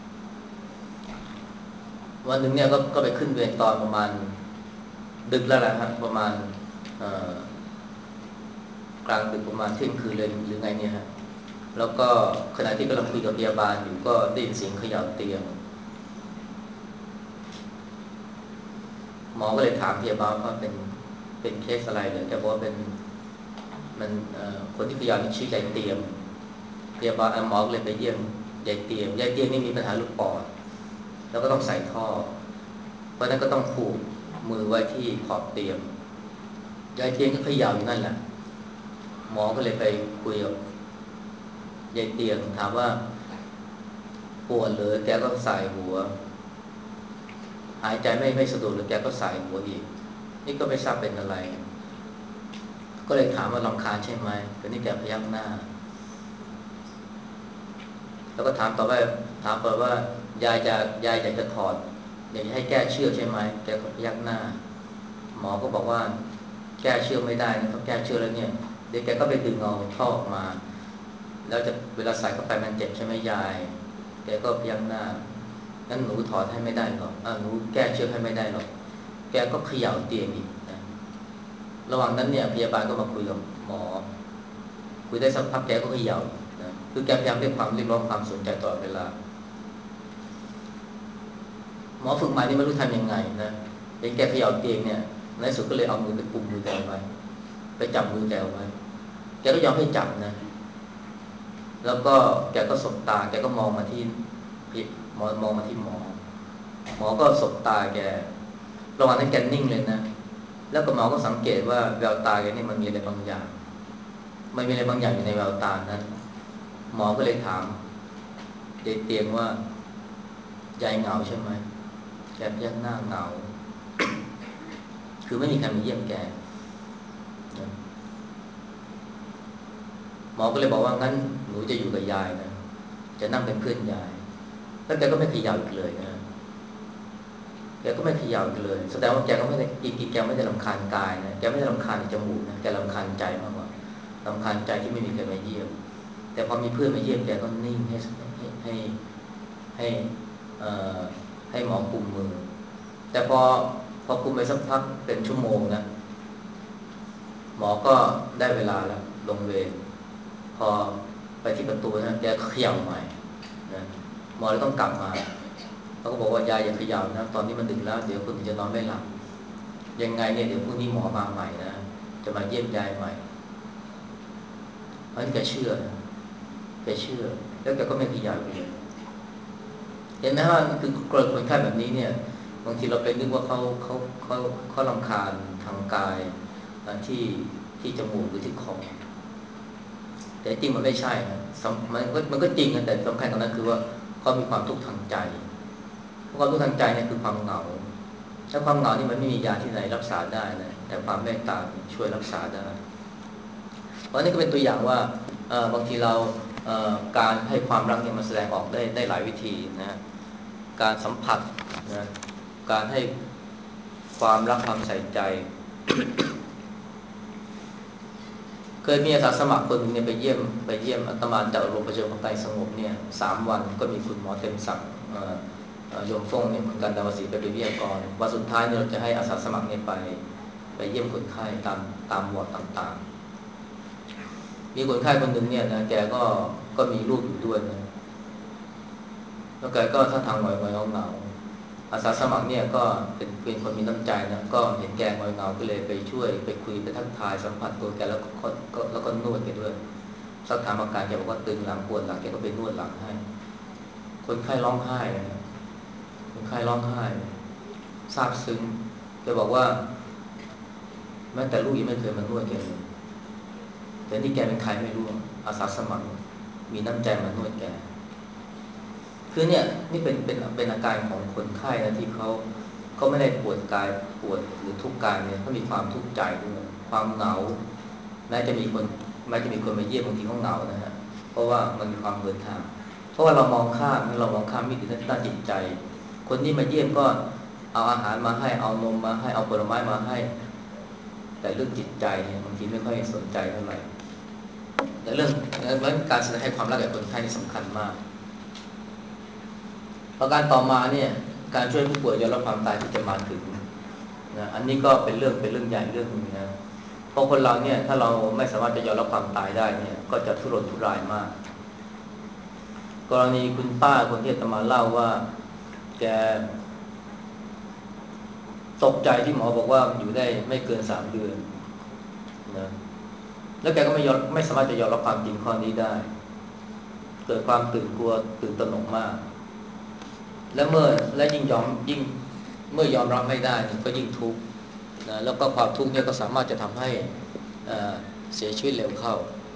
วันหนึ่งเนี่ยก็ไปขึ้นเวรตอนประมาณดึกแล้วแหละฮะประมาณกลางดึกประมาณเที่ยงคืนเลยหรือไงเนี่ยฮะแล้วก็ขณะที่กำลังคุยกับพยาบาลอยู่ก็ได้ยินเสียงเขย่าเตียงหมอก็เลยถามพยาบาลว่าเป็นเคสอะไรเลยแกบอกว่าเป็นมันคนที่พยายามชื่อยายเตียมพยาบาลหมอก็เลยไปเยี่ยมยายเตียมนี่มีปัญหาลูกปอดแล้วก็ต้องใส่ท่อเพราะนั้นก็ต้องผูกมือไว้ที่ขอบเตียงยายเตียมก็เขย่าอยู่นั่นแหละหมอก็เลยไปคุยกับยายเตียมถามว่าปวดหรือแกก็ใส่หัวหายใจไม่สะดวกหรือแกก็ใส่หัวอีกนี่ก็ไม่ทราบเป็นอะไรก็เลยถามว่ารำคาญใช่ไหมแต่นี่แกพยักหน้าแล้วก็ถามต่อว่ายายอยากจะถอดอยากจะให้แก้เชือกใช่ไหมแกก็พยักหน้าหมอก็บอกว่าแก้เชือกไม่ได้นะเพราะแก้เชือกแล้วเนี่ยเดี๋ยวแกก็ไปดึงเอาท่อออกมาแล้วจะเวลาใส่เข้าไปมันเจ็บใช่ไหมยายแกก็พยักหน้างั้นหนูถอดให้ไม่ได้หรอกหนูแก้เชือกให้ไม่ได้หรอกแกก็เขย่าเตียงอีกนะระหว่างนั้นเนี่ยพยาบาลก็มาคุยกับหมอคุยได้สักพักแกก็เขย่านะคือแกพยายามเรียกร้องความสนใจตลอดเวลาหมอฝึกใหม่นี่ไม่รู้ทำยังไงนะเห็นแกเขย่าเตียงเนี่ยในสุดก็เลยเอามือไปกุมมือแกไว้ไปจับมือแกไว้แกก็ยอมให้จับนะแล้วก็แกก็สบตาแกก็มองมาที่มองมาที่หมอก็สบตาแกระหว่างนั้นแกนิ่งเลยนะแล้วก็หมอก็สังเกตว่าแววตาแกนี่มันมีอะไรบางอย่างมันมีอะไรบางอย่างอยู่ในแววตานั้นหมอก็เลยถามยายเตียงว่ายายเหงาใช่ไหมแกพยักหน้าเหงาคือไม่มีใครมาเยี่ยมแกหมอก็เลยบอกว่างั้นหนูจะอยู่กับยายนะจะนั่งเป็นเพื่อนยายแล้วแกก็ไม่ขยับอีกเลยนะแกก็ไม่ขยับอีกเลยแสดงว่าแกก็ไม่ได้อีกแกไม่ได้รำคาญกายนะแกไม่ได้รำคาญจมูกนะแกรำคาญใจมากกว่ารำคาญใจที่ไม่มีใครมาเยี่ยมแต่พอมีเพื่อนมาเยี่ยมแกก็นิ่งให้ให้เอ่อให้หมอกุมมือแต่พอกุมไปสักพักเป็นชั่วโมงนะหมอก็ได้เวลาแล้วลงเวรพอไปที่ประตูนะแกก็เขย่าใหม่นะหมอเลยต้องกลับมาเขาก็บอกว่ายายอย่าเขย่านะตอนนี้มันดึกแล้วเดี๋ยวคุณจะนอนไม่หลับยังไงเนี่ยเดี๋ยวพรุ่งนี้หมอมาใหม่นะจะมาเยี่ยมยายใหม่เพราะนี่แกเชื่อนะแกเชื่อแล้วแกก็ไม่เขย่าเลยเห็นไหมว่าคือเกิดคนไข้แบบนี้เนี่ยบางทีเราไปนึกว่าเขารำคาญทางกายที่ที่จมูกหรือที่คอแต่จริงมันไม่ใช่นะมันก็จริงนะแต่สำคัญตรงนั้นคือว่าเขามีความทุกข์ทางใจความทุกข์ทางใจเนี่ยคือความเหงาถ้าความเหงานี่มันไม่มียาที่ไหนรักษาได้นะแต่ความเมตตาช่วยรักษาได้เพราะนี่ก็เป็นตัวอย่างว่าบางทีเราการให้ความรักเนี่ยมันแสดงออกได้หลายวิธีนะการสัมผัสนะการให้ความรักความใส่ใจเคยมีอาสาสมัครคนหนึ่งเนี่ยไปเยี่ยมอาตมาจากโรงพยาบาลของไตสงบเนี่ย3 วันก็มีคุณหมอเต็มศักดิ์โยมฟงเนี่ยเหมือนกันดาวศรีไปเป็นวิทยากรวันสุดท้ายเนี่ยเราจะให้อาสาสมัครเนี่ยไปเยี่ยมคนไข้ตามวอร์ดต่างๆมีคนไข้คนหนึ่งเนี่ยนะแกก็มีลูกอยู่ด้วยนะแล้วแกก็ท่าทางหงอยๆเหงาๆอาสาสมัครเนี่ยก็เป็นคนมีน้ำใจนะก็เห็นแกหงอยเหงาก็เลยไปช่วยไปคุยไปทักทายสัมผัสตัวแกแล้วก็นวดแกด้วยสักถามอาการแกบอกว่าตึงหลังปวดหลังแกก็ไปนวดหลังให้คนไข้ร้องไห้นะคนไข้ร้องไห้ซาบซึ้งแกบอกว่าแม้แต่ลูกยังไม่เคยมานวดแกเลยแต่นี่แกเป็นใครไม่รู้อาสาสมัครมีน้ำใจมานวดแกคือเนี่ยนี่เป็นอาการของคนไข้นะที่เขาไม่ได้ปวดกายปวดหรือทุกข์กายเนี่ยเขามีความทุกข์ใจด้วยความเหงาแม้จะมีคนมาเยี่ยมบางทีก็เหงานะฮะเพราะว่ามันมีความเหินห่างเพราะว่าเรามองข้ามมิติด้านจิตใจคนที่มาเยี่ยมก็เอาอาหารมาให้เอานมมาให้เอาผลไม้มาให้แต่เรื่องจิตใจเนี่ยบางทีไม่ค่อยสนใจเท่าไหร่แต่เรื่องการแสดงให้ความรักแก่คนไข้นี่สำคัญมากประการต่อมาเนี่ยการช่วยผู้ป่วยยอมรับความตายที่จะมาถึงนะอันนี้ก็เป็นเรื่องใหญ่เรื่องนึงนะเพราะคนเราเนี่ยถ้าเราไม่สามารถจะยอมรับความตายได้เนี่ยก็จะทุรนทุรายมากกรณีคุณป้าคนที่อาตมาเล่าว่าแกตกใจที่หมอบอกว่าอยู่ได้ไม่เกิน3 เดือนนะแล้วแกก็ไม่สามารถจะยอมรับความจริงข้อนี้ได้เกิดความตื่นกลัวตื่นตระหนกมากและยิ่งเมื่อยอมรับไม่ได้ก็ยิ่งทุกข์นะแล้วก็ความทุกข์เนี่ยก็สามารถจะทำให้เสียชีวิตเร็วเข้า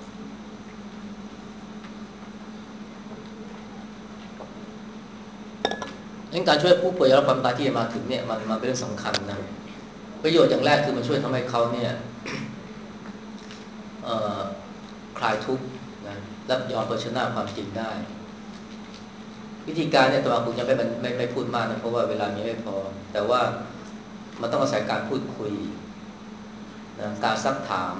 การช่วยผู้ป่วยยอมรับความตายที่จะมาถึงเนี่ยมันเป็นเรื่องสำคัญนะประโยชน์อย่างแรกคือมันช่วยทำให้เขาเนี่ยคลายทุกข์นะและยอมเผชิญหน้าความจริงได้วิธีการเนี่ยตัวผมยังไม่พูดมากนะเพราะว่าเวลามีไม่พอแต่ว่ามันต้องอาศัยการพูดคุยนะการซักถาม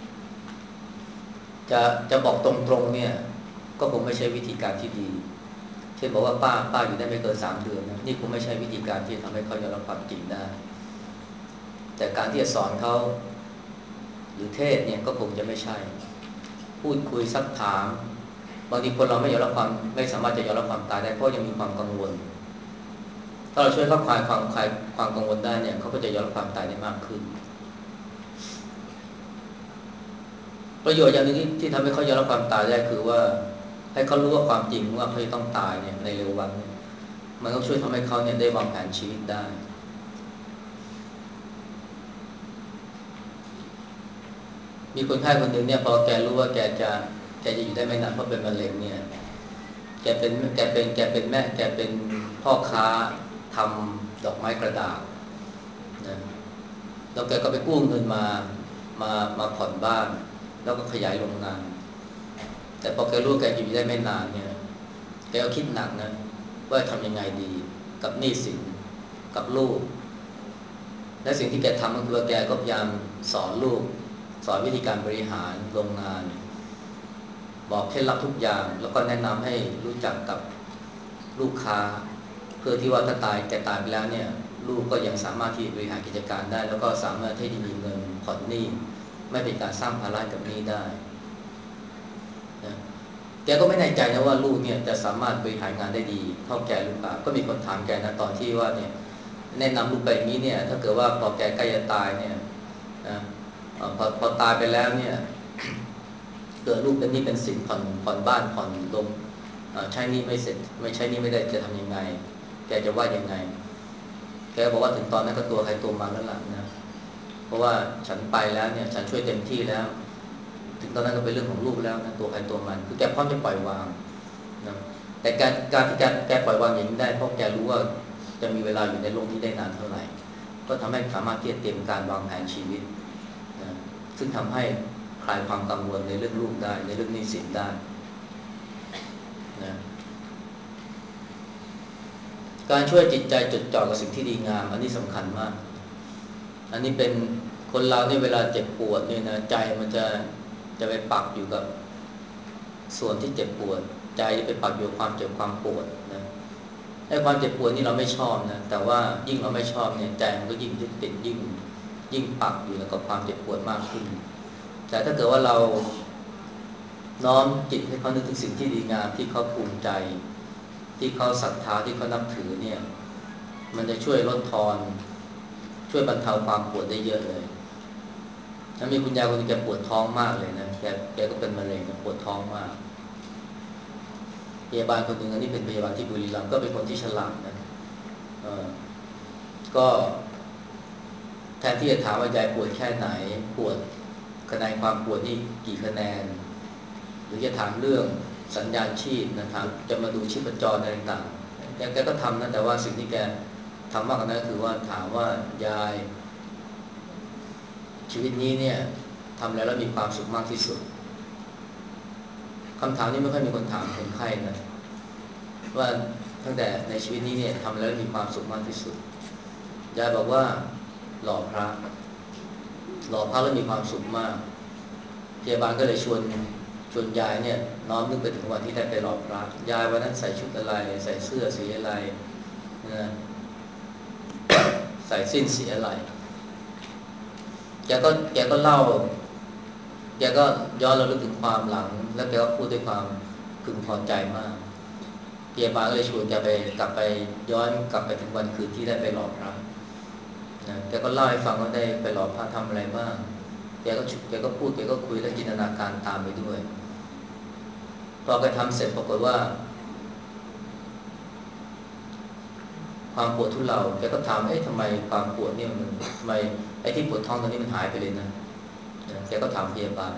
จะบอกตรงๆเนี่ยก็คงไม่ใช่วิธีการที่ดีเช่นบอกว่าป้าอยู่ได้ไม่เกิน3 เดือนนะนี่คงไม่ใช่วิธีการที่ทำให้เขายอมรับความจริงได้แต่การที่จะสอนเขาหรือเทศเนี่ยก็คงจะไม่ใช่พูดคุยซักถามบางทีคนเราไม่สามารถจะยอมรับความตายได้เพราะยังมีความกังวลถ้าเราช่วยเขาคลายความกังวลได้เนี่ยเขาก็จะยอมรับความตายได้มากขึ้นประโยชน์อย่างหนึงที่ทำให้เขายอมรับความตายได้คือว่าให้เขารู้ว่าความจริงว่าเขาจะต้องตายเนี่ยในเร็ววันมันก็ช่วยทำให้เขาเนี่ยได้วางแผนชีวิตได้มีคนไข้คนหนึ่งเนี่ยพอแกรู้ว่าแกจะอยู่ได้ไม่นานเพราะเป็นมะเร็งเนี่ยแกเป็นพ่อค้าทำดอกไม้กระดาษนะแล้วแกก็ไปกู้เงินมาผ่อนบ้านแล้วก็ขยายโรงงานแต่พอแกรู้ว่าแกอยู่ได้ไม่นานเนี่ยแกก็คิดหนักนะว่าทำยังไงดีกับหนี้สินกับลูกและสิ่งที่แกทำก็คือว่าแกก็พยายามสอนลูกสอนวิธีการบริหารโรงงานบอกเคล็ดลับทุกอย่างแล้วก็แนะนำให้รู้จักกับลูกค้าเพื่อที่ว่าถ้าแกตายไปแล้วเนี่ยลูกก็ยังสามารถที่บริหารกิจการได้แล้วก็สามารถที่จะมีเงินผ่อนหนี้ไม่เป็นการสร้างภาระกับหนี้ได้นะแกก็ไม่แน่ใจนะว่าลูกเนี่ยจะสามารถบริหารงานได้ดีเท่าแกหรือเปล่าก็มีคนถามแกนะตอนที่ว่าเนี่ยแนะนำลูกไปอย่างนี้เนี่ยถ้าเกิดว่าพอแกใกล้จะตายเนี่ยนะพอตายไปแล้วเนี่ยเกิดลูกเป็นหนี้เป็นสินผ่อนบ้านผ่อนลงใช้หนี้ไม่เสร็จไม่ใช้หนี้ไม่ได้จะทำยังไงแกจะว่ายังไงแกบอกว่าถึงตอนนั้นก็ตัวใครตัวมันแล้วล่ะนะเพราะว่าฉันไปแล้วเนี่ยฉันช่วยเต็มที่แล้วถึงตอนนั้นก็เป็นเรื่องของลูกแล้วนะตัวใครตัวมันคือแกพร้อมจะปล่อยวางนะแต่การที่แกปล่อยวางอย่างนี้ได้เพราะแกรู้ว่าจะมีเวลาอยู่ในโลกนี้ได้นานเท่าไหร่ก็ทำให้สามารถที่จะเตรียมการวางแผนชีวิตนะซึ่งทำให้คลายความกังวลในเรื่องลูกได้ในเรื่องหนี้สินได้นะการช่วยจิตใจจดจ่อกับสิ่งที่ดีงามอันนี้สำคัญมากอันนี้เป็นคนเราในเวลาเจ็บปวดเนี่ยนะใจมันจะไปปักอยู่กับส่วนที่เจ็บปวดใจจะไปปักอยู่กับความเจ็บความปวดนะไอ้ความเจ็บปวดนี่เราไม่ชอบนะแต่ว่ายิ่งเราไม่ชอบเนี่ยใจมันก็ยิ่งยึดติดยิ่งปักอยู่กับความเจ็บปวดมากขึ้นแต่ถ้าเกิดว่าเราน้อมจิตให้เขานึกถึงสิ่งที่ดีงามที่เขาภูมิใจที่เขาศรัทธาที่เขานับถือเนี่ยมันจะช่วยลดทอนช่วยบรรเทาความปวดได้เยอะเลยแล้วมีคุณยายคนนึงแกปวดท้องมากเลยนะแกก็เป็นมะเร็งปวดท้องมากพยาบาลคนหนึ่งอันนี้เป็นพยาบาลที่บุรีรัมย์ก็เป็นคนที่ฉลาดนะก็แทนที่จะถามว่ายายปวดแค่ไหนปวดคะแนนความปวดนี่กี่คะแนนหรือจะถามเรื่องสัญญาณชีพนะถามจะมาดูชีพจรอะไรต่างๆแกก็ทำนะแต่ว่าสิ่งที่แกทำมากกว่านั้นคือว่าถามว่ายายชีวิตนี้เนี่ยทำแล้วมีความสุขมากที่สุดคำถามนี้ไม่ค่อยมีคนถามคนไข้นะว่าตั้งแต่ในชีวิตนี้เนี่ยทำแล้วมีความสุขมากที่สุดยายบอกว่าหล่อพระแล้วมีความสุขมากพยาบาลก็เลยชวนยายเนี่ยน้อมนึกไปถึงวันที่ได้ไปหล่อพระยายวันนั้นใส่ชุดอะไรใส่เสื้อสีอะไรนะใส่สิ้นสีอะไรแกก็เล่าแกก็ย้อนระลึกถึงความหลังแล้วแกก็พูดด้วยความพึงพอใจมากพยาบาลก็เลยชวนแกไปกลับไปย้อนกลับไปถึงวันคืนที่ได้ไปหล่อพระนะแกก็เล่าให้ฟังว่าได้ไปหล่อพระทำอะไรบ้างแกก็พูดแกก็คุยและจินตนาการตามไปด้วยพอแกทำเสร็จปรากฏว่าความปวดทุเลาแกก็ถามทำไมความปวดเนี่ยมันทำไมไอ้ที่ปวดท้องตอนนี้มันหายไปเลยนะแกก็ถามพยาบาล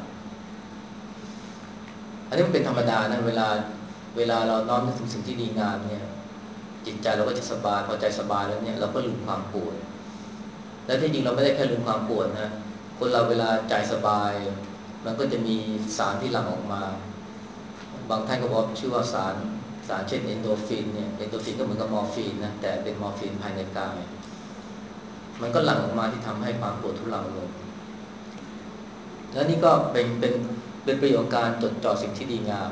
อันนี้มันเป็นธรรมดานะเวลาเราน้อมนึกถึงสิ่งที่ดีงามเนี่ยจิตใจเราก็จะสบายพอใจสบายแล้วเนี่ยเราก็ลืมความปวดและที่จริงเราไม่ได้แค่ลืมความปวดนะคนเราเวลาใจสบายมันก็จะมีสารที่หลั่งออกมาบางท่านก็บอกชื่อว่าสารเช่นเอนโดรฟินเนี่ยเอนโดรฟินก็เหมือนกับมอร์ฟีนนะแต่เป็นมอร์ฟีนภายในกายมันก็หลั่งออกมาที่ทำให้ความปวดทุเลาลงแล้วนี่ก็เป็นประโยชน์การจดจ่อสิ่งที่ดีงาม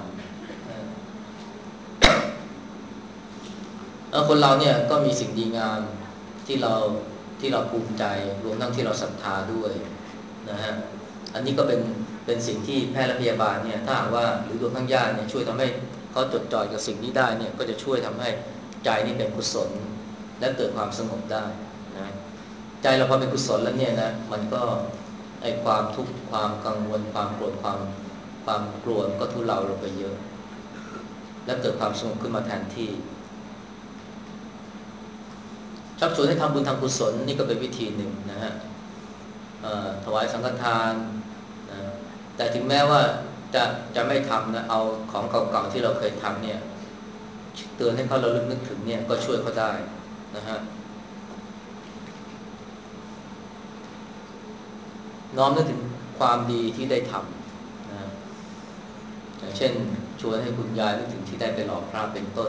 แล้วคนเราเนี่ยก็มีสิ่งดีงามที่เราภูมิใจรวมทั้งที่เราศรัทธาด้วยนะฮะอันนี้ก็เป็นสิ่งที่แพทย์และพยาบาลเนี่ยถ้าหากว่าหรือรวมทั้งญาติเนี่ยช่วยทำให้เขาจดจ่อกับสิ่งนี้ได้เนี่ยก็จะช่วยทำให้ใจนี่เป็นกุศลและเกิดความสงบได้นะใจเราพอเป็นกุศลแล้วเนี่ยนะมันก็ไอความทุกข์ความกังวลความโกรธความกลัวก็ทุเลาลงไปเยอะและเกิดความสงบขึ้นมาแทนที่ชักชวนให้ทำบุญทำกุศลนี่ก็เป็นวิธีหนึ่งนะฮะถวายสังฆทานนะแต่ถึงแม้ว่าจะไม่ทำนะเอาของเก่าๆที่เราเคยทำเนี่ยเตือนให้เขาเราลึกนึกถึงเนี่ยก็ช่วยเขาได้นะฮะน้อมนึกถึงความดีที่ได้ทำนะอย่างเช่นชวนให้คุณยายนึกถึงที่ได้ไปหล่อพระเป็นต้น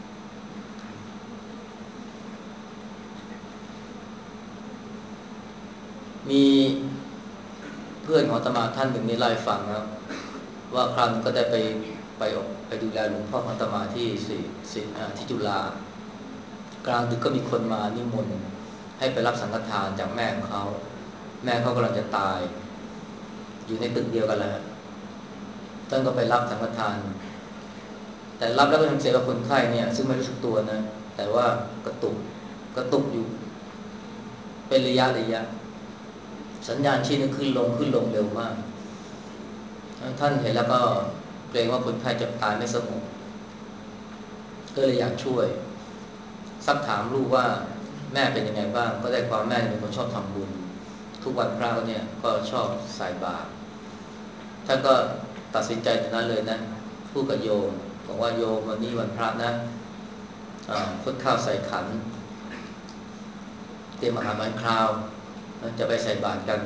มีเพื่อนของอาตมาท่านหนึ่งนี่เล่าให้ฟังนะว่าครั้งก็ได้ไปดูแลหลวงพ่อของอาตมาที่จุฬากลางดึกก็มีคนมานิมนต์ให้ไปรับสังฆทานจากแม่ของเขาแม่เขากำลังจะตายอยู่ในตึกเดียวกันแล้วท่านก็ไปรับสังฆทานแต่รับแล้วก็ทำเสียกับคนไข้เนี่ยซึ่งไม่รู้สึกตัวนะแต่ว่ากระตุกอยู่เป็นระยะสัญญาณชีพนี่ขึ้นลงเร็วมากท่านเห็นแล้วก็เกรงว่าคนไข้จะตายไม่สงบก็เลยอยากช่วยซักถามลูกว่าแม่เป็นยังไงบ้างก็ได้ความแม่เป็นคนชอบทำบุญทุกวันพระเนี่ยก็ชอบใส่บาตรท่านก็ตัดสินใจตรงนั้นเลยนะพูดกับโยมบอกว่าโยมวันนี้วันพระนะพดข้าวใส่ขันเตรียมอาหารวันคราวจะไปใส่บาตรกัน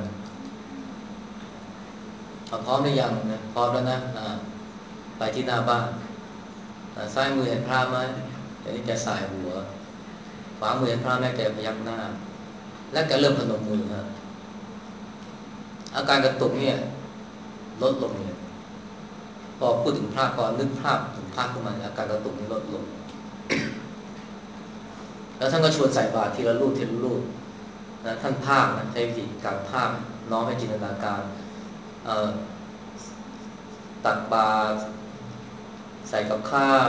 พร้อมหรือยังนะพร้อมแล้วนะไปที่หน้าบ้านซ้ายมือเห็นพระไหมเดี๋ยวนี้แกสายหัวขวามือเห็นพระแม่แกพยักหน้าและแกเริ่มพนมมือฮะอาการกระตุกเนี่ยลดลงเนี่ยพอพูดถึงพระก่อนนึกภาพถึงพระขึ้นมาอาการกระตุกนี่ลดลงแล้วท่านก็ชวนใส่บาตรทีละรูปทีละรูปนะท่านภาคนะใช้วิธีการภาคน้อมให้จินตนาการตักบาตรใส่กับข้าว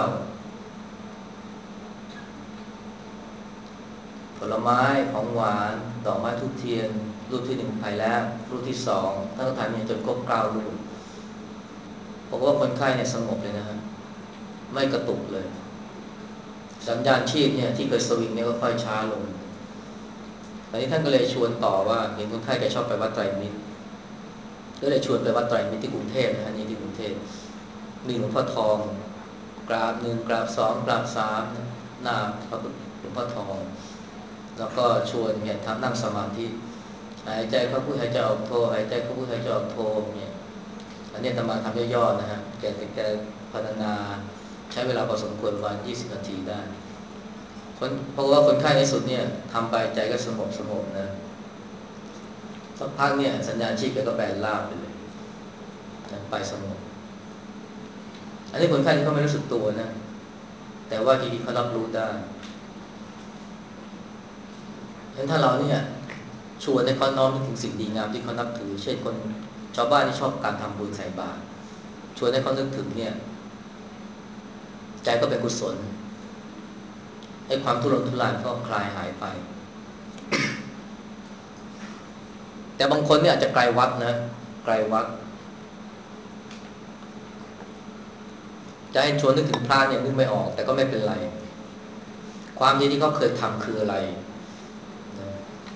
ผลไม้ของหวานดอกไม้ทูบเทียนรูปที่หนึ่งไปแล้วรูปที่สองท่านก็ทำอย่างจนครบ9 รูปบอกว่าคนไข้เนี่ยสงบเลยนะฮะไม่กระตุกเลยสัญญาณชีพเนี่ยที่เคยสวิงเนี่ยก็ค่อยช้าลงตอนนี้ท่านก็เลยชวนต่อว่าเห็นคนไข้แกชอบไปวัดไตรมิตรก็เลยชวนไปวัดไตรมิตรที่กรุงเทพนะฮะนี่ที่กรุงเทพมีหลวงพ่อทองกราบหนึ่งกราบสองกราบสามหน้าพระหลวงพ่อทองแล้วก็ชวนเนี่ยทำนั่งสมาธิหายใจเข้าพุทหายใจออกโทหายใจเข้าพุทหายใจออกโทเนี่ยอันนี้อาตมาทำย่อๆนะฮะแกพัฒนาใช้เวลาพอสมควรประมาณ20 นาทีได้เพราะว่าคนไข้ในสุดเนี่ยทำไปใจก็สงบนะสักพักเนี่ยสัญญาณชีพแกก็แบนราบไปเลยไปสงบอันนี้คนไข้ที่เขาไม่รู้สึกตัวนะแต่ว่าจริงๆเขารับรู้ได้ฉะนั้นถ้าเราเนี่ยชวนให้เขาน้อมนึกถึงสิ่งดีงามที่เขานับถือเช่นคนชาวบ้านที่ชอบการทำบุญใส่บาตรชวนให้เขานึกถึงเนี่ยใจก็เป็นกุศลให้ความทุรนทุรายก็คลายหายไปแต่บางคนเนี่ยอาจจะไกลวัดนะไกลวัดจะให้ชวนนึกถึงพระเนี่ยนึกไม่ออกแต่ก็ไม่เป็นไรความดีที่เขาเคยทำคืออะไรนะ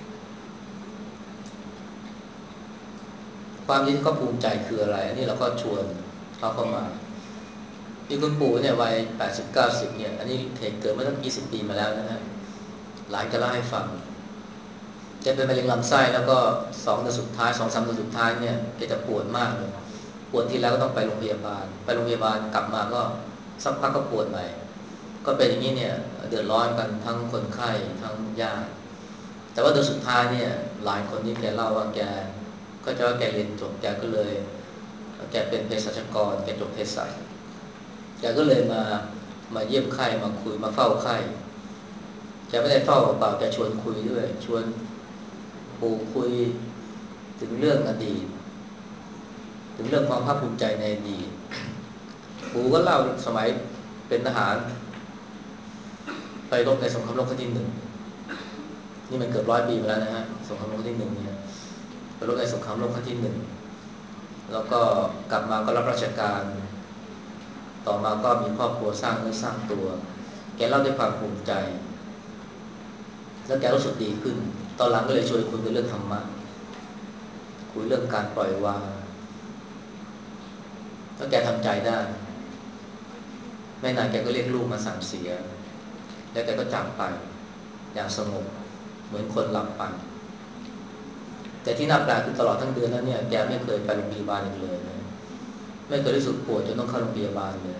ความดีที่เขาภูมิใจคืออะไรอันนี้เราก็ชวนเขาเข้ามาที่คุณปู่เนี่ยวัย80-90เนี่ยอันนี้เหตุเกิดเมื่อตั้ง20 ปีมาแล้วนะฮะหลานก็เล่าให้ฟังแกเป็นมะเร็งลำไส้แล้วก็2 เดือนสุดท้าย2-3 เดือนสุดท้ายเนี่ยแกจะปวดมากเลยปวดทีแล้วก็ต้องไปโรงพยาบาลกลับมาก็สักพักก็ปวดใหม่ก็เป็นอย่างนี้เนี่ยเดือดร้อนกันทั้งคนไข้ทั้งญาติแต่ว่าเดือนสุดท้ายเนี่ยหลายคนที่แกเล่าว่าแกก็จะว่าแกเรียนจบแกก็เลยแกเป็นเภสัชกรแกจบเภสัชแกก็เลยมาเยี่ยมไข้มาคุยมาเฝ้าไข้แกไม่ได้เฝ้าเปล่าแกชวนคุยด้วยชวนปู่คุยถึงเรื่องอดีตถึงเรื่องความภาคภูมิใจในอดีตปู่ก็เล่าสมัยเป็นทหารไปรบในสงครามโลกครั้งที่ 1นี่มันเกือบ100 ปีมาแล้วนะฮะสงครามโลกครั้งที่ 1เนี่ยไปรบในสงครามโลกครั้งที่ 1แล้วก็กลับมาก็รับราชการต่อมาก็มีครอบครัวสร้างเนื้อสร้างตัวแกเล่าด้วยความภูมิใจแล้วแกรู้สึกดีขึ้นตอนหลังก็เลยชวนคุยเรื่องธรรมะคุยเรื่องการปล่อยวางแล้วแกทำใจได้ไม่นานแกก็เรียกลูกมาสั่งเสียแล้วแกก็จากไปอย่างสงบเหมือนคนหลับไปแต่ที่น่าแปลกคือตลอดทั้งเดือนนั้นเนี่ยแกไม่เคยไปโรงพยาบาลอีกเลยนะไม่เคยรู้สึกปวดจนต้องเข้าโรงพยาบาลเลย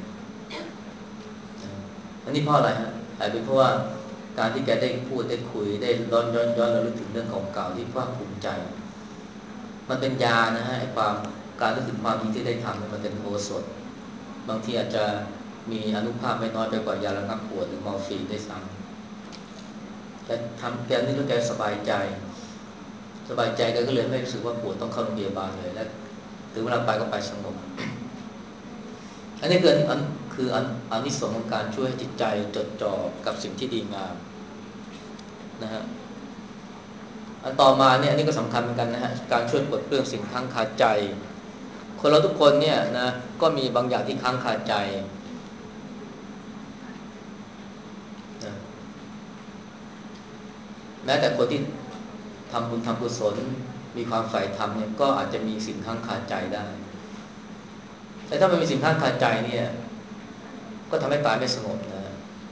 อันนี้เพราะอะไรฮะอาจเป็นเพราะว่าการที่แกได้พูดได้คุยได้ย้อนเราลึกถึงเรื่องเก่าๆที่ภาคภูมิใจมันเป็นยานะฮะไอ้ความการนึกถึงความดีที่ได้ทำมันเป็นโอสถบางทีอาจจะมีอานุภาพไม่น้อยไปกว่ายาระงับปวดหรือมอร์ฟีนได้ซ้ำแกทำแกนึกแล้วแกสบายใจแกก็เลยไม่รู้สึกว่าปวดต้องเข้าโรงพยาบาลเลยและถึงเวลาไปก็ไปสงบอันนี้คืออานิสงส์ของการช่วยให้จิตใจจดจ่อกับสิ่งที่ดีงามนะฮะอันต่อมาเนี่ยอันนี้ก็สำคัญเหมือนกันนะฮะการช่วยปลดเปลื้องสิ่งค้างคาใจคนเราทุกคนเนี่ยนะก็มีบางอย่างที่ค้างคาใจนะแม้แต่คนที่ทำบุญทำกุศลมีความใฝ่ธรรมเนี่ยก็อาจจะมีสิ่งค้างคาใจได้แต่ถ้ามันมีสิ่งค้างคาใจเนี่ยก็ทำให้ตายไม่สงบนะ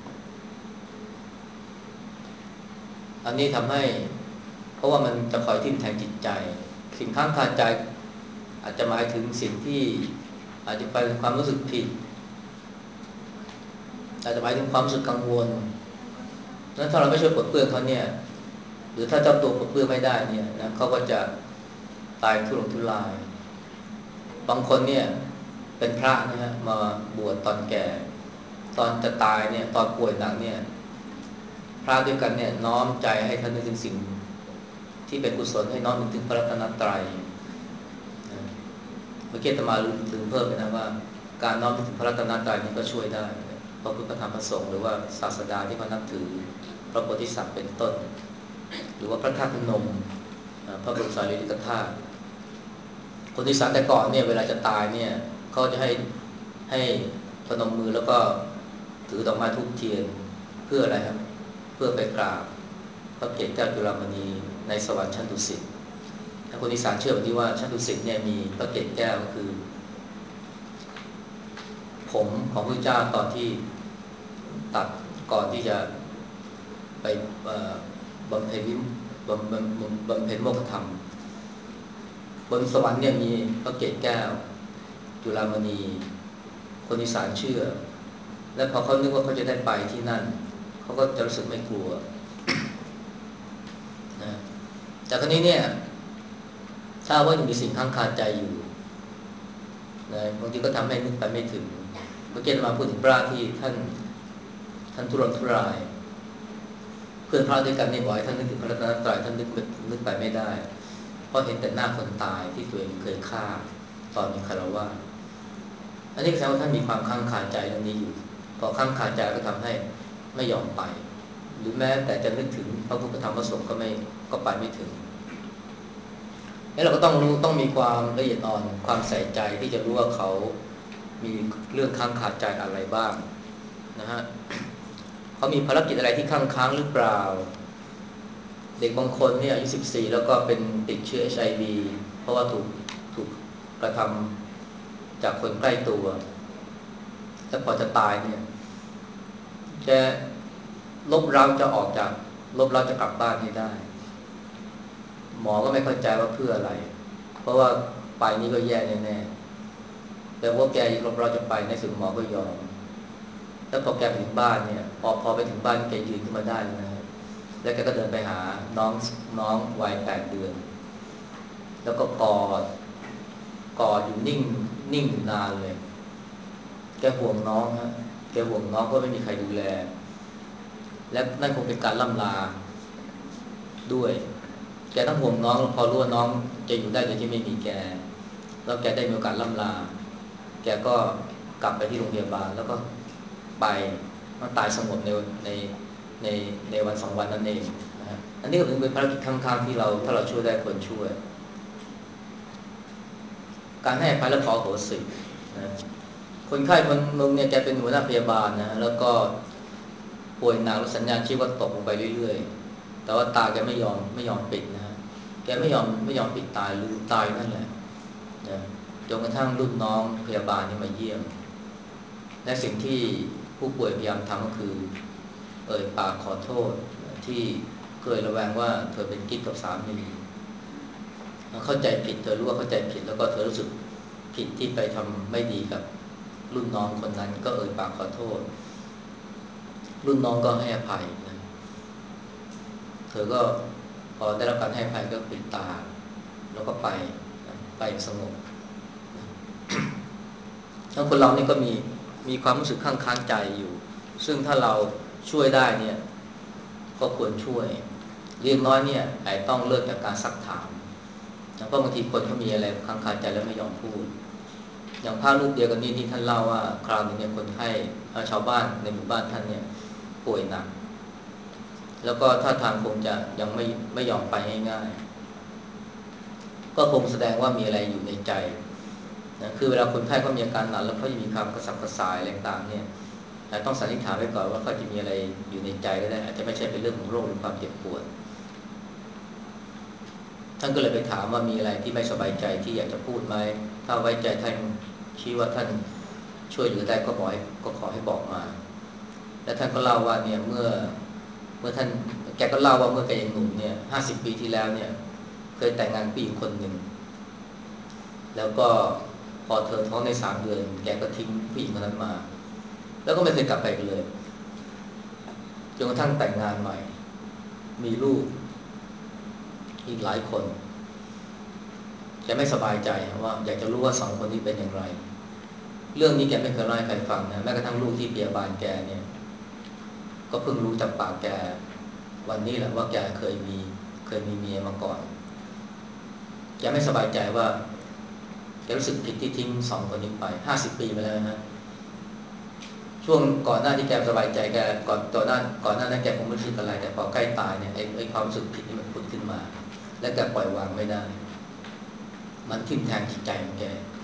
อันนี้ทำให้เพราะว่ามันจะคอยทิ่มแทงจิตใจสิ่งค้างคาใจอาจจะหมายถึงสิ่งที่อาจจะเป็นความรู้สึกผิดอาจจะหมายถึงความรู้สึกกังวลนั้นถ้าเราไม่ช่วยปลดเปลื้องเขาเนี่ยหรือถ้าเจ้าตัวปลดเปลื้องไม่ได้เนี่ยนะเขาก็จะตายทุรนทุรายบางคนเนี่ยเป็นพระนะฮะมาบวชตอนแก่ตอนจะตายเนี่ยตอนป่วยหนักเนี่ยพระด้วยกันเนี่ยน้อมใจให้ท่านนึกถึงสิ่งที่เป็นกุศลให้น้อมนึกถึงพระรัตนตรัยเมื่อกี้อาตมาลืมเพิ่มไปนะว่าการน้อมนึกถึงพระรัตนตรัยนี่ก็ช่วยได้พระพุทธพระธรรมพระสงฆ์หรือว่าศาสดาที่เขานับถือพระโพธิสัตว์เป็นต้นหรือว่าพระธาตุพนมพระบรมสารีริกธาตุคนอีสานแต่ก่อนเนี่ยเวลาจะตายเนี่ยเขาจะให้พนมมือแล้วก็ถือดอกไม้ธูปเทียนเพื่ออะไรครับเพื่อไปกราบพระเกศแก้วจุฬามณีในสวรรค์ชั้นดุสิตถ้าคนอีสานเชื่อแบบนี้ว่าชั้นดุสิตเนี่ยมีพระเกศแก้วก็คือผมของพระเจ้าตอนที่ตัดก่อนที่จะไปบำเพ็ญบำเพ็ญโมฆะธรรมบนสวรรค์เนี่ยมีพระเกศแก้วจุฬามณีคนอีสานเชื่อและพอเขานึกว่าเขาจะได้ไปที่นั่นเขาก็จะรู้สึกไม่กลัวนะแต่คราวนี้เนี่ยทราบว่ายังมีสิ่งข้างคาใจอยู่นะบางทีก็ทำให้นึกไปไม่ถึงเมื่อกี้มาพูดถึงพระที่ท่านทุรนทุรายเพื่อนพระด้วยกันนี่บอกให้ท่านนึกถึงพระรัตนตรัยท่านนึกไปไม่ได้เพราะเห็นแต่หน้าคนตายที่ตัวเองเคยฆ่าตอนเป็นคฤหัสถ์อันนี้แสดงว่าท่านมีความข้างคาใจเรื่องนี้อยู่พอข้างคาใจก็ทำให้ไม่ยอมไปหรือแม้แต่จะนึกถึงพระพุทธธรรมพระสงฆ์ก็ไปไม่ถึงเราก็ต้องรู้ต้องมีความละเอียดอ่อนความใส่ใจที่จะรู้ว่าเขามีเรื่องค้างคาใจอะไรบ้างนะฮะเขามีภารกิจอะไรที่ค้างหรือเปล่าเด็กบางคนเนี่ยอายุ14แล้วก็เป็นติดเชื้อ HIV เพราะว่าถูกกระทำจากคนใกล้ตัวแล้วพอจะตายเนี่ยจะลบเราจะออกจากลบเราจะกลับบ้านให้ได้หมอก็ไม่เข้าใจว่าเพื่ออะไรเพราะว่าไปนี่ก็แย่แน่ๆแต่ว่าแกลบเราจะไปในสุดหมอก็ยอมแล้วพอแกไปถึงบ้านเนี่ยพอไปถึงบ้านแกยืนขึ้นมาได้นะแล้วแกก็เดินไปหาน้องวัย8 เดือนแล้วก็กอดอยู่นิ่งอยู่นานเลยแกห่วงน้องฮะแกห่วงน้องเพราะไม่มีใครดูแลและนั่นคงเป็นการล่ำลาด้วยแกต้องห่วงน้องพอรู้ว่าน้องจะอยู่ได้โดยที่ไม่มีแกแล้วแกได้มีโอกาสล่ำลาแกก็กลับไปที่โรงพยาบาลแล้วก็ไปมันตายสงบในในในวัน2 วันนั่นเองนะฮะอันนี้ก็เป็นภารกิจค้างๆที่เราถ้าเราช่วยได้ควรช่วยการให้อภัยและขอโหสินะคนไข้คนนึงเนี่ยแกเป็นหัวหน้าพยาบาลนะแล้วก็ป่วยหนักแล้วสัญญาณชีพก็ตกลงไปเรื่อยๆแต่ว่าตาแกไม่ยอมปิดนะฮะแกไม่ยอมปิดตายลืมตายนั่นแหละนะจนกระทั่งรุ่นน้องพยาบาลนี่มาเยี่ยมและสิ่งที่ผู้ป่วยพยายามทำก็คือปากขอโทษที่เคยระแวงว่าเธอเป็นกิ๊กกับสามีเข้าใจผิดเธอรู้ว่าเข้าใจผิดแล้วก็เธอรู้สึกผิดที่ไปทำไม่ดีกับรุ่นน้องคนนั้นก็ปากขอโทษรุ่นน้องก็ให้อภัยนะเธอก็พอได้รับการให้อภัยก็ปิดตาแล้วก็ไปสงบทั้งคนเรานี่ก็มีความรู้สึกข้างใจอยู่ซึ่งถ้าเราช่วยได้เนี่ยก็ควรช่วยเรียกน้อยเนี่ยอาจต้องเลิกจากการซักถามนะเพราะบางทีคนเขามีอะไรข้างคาใจแล้วไม่ยอมพูดอย่างภาพรูปเดียวกันนี้ที่ท่านเล่าว่าคราวนึงเนี่ยคนไข้ชาวบ้านในหมู่บ้านท่านเนี่ยป่วยหนักแล้วก็ท่าทางคงจะยังไม่ยอมไปง่ายๆก็คงแสดงว่ามีอะไรอยู่ในใจนะคือเวลาคนไข้เขามีอาการหนักแล้วเขาจะมีความกระสับกระส่ายอะไรต่างๆเนี่ยต้องสันนิษฐานไว้ก่อนว่าเขาจะมีอะไรอยู่ในใจก็ได้อาจจะไม่ใช่เป็นเรื่องของโรคหรือความเจ็บปวดท่านก็เลยไปถามว่ามีอะไรที่ไม่สบายใจที่อยากจะพูดไหมถ้าไว้ใจท่านคิดว่าท่านช่วยเหลือได้ก็ขอให้บอกมาและท่านก็เล่าว่าเนี่ยเมื่อท่านแกก็เล่าว่าเมื่อแกยังหนุ่มเนี่ย50 ปีที่แล้วเนี่ยเคยแต่งงานผู้หญิงคนหนึ่งแล้วก็พอเธอท้องใน3 เดือนแกก็ทิ้งผู้หญิงคนนั้นมาแล้วก็ไม่เคยกลับไปอีกเลยจนกระทั่งแต่งงานใหม่มีลูกอีกหลายคนแกไม่สบายใจว่าอยากจะรู้ว่า2 คนนี้เป็นอย่างไรเรื่องนี้แกไม่เคยเล่าให้ใครฟังนะแม้กระทั่งลูกที่พยาบาลแกเนี่ยก็เพิ่งรู้จากปากแกวันนี้แหละว่าแกเคยมีเมียมาก่อนแกไม่สบายใจว่าแกรู้สึกผิดที่ทิ้ง2 คนนี้ไป50 ปีมาแล้วนะช่วงก่อนหน้าที่แกสบายใจแกก่อนหน้านั้นแกคงไม่รู้สึกอะไรแต่พอใกล้ตายเนี่ยไอ้ความรู้สึกผิดนี่มันผุดขึ้นมาและแกปล่อยวางไม่ได้มันทิ่มแทงจิตใจของแก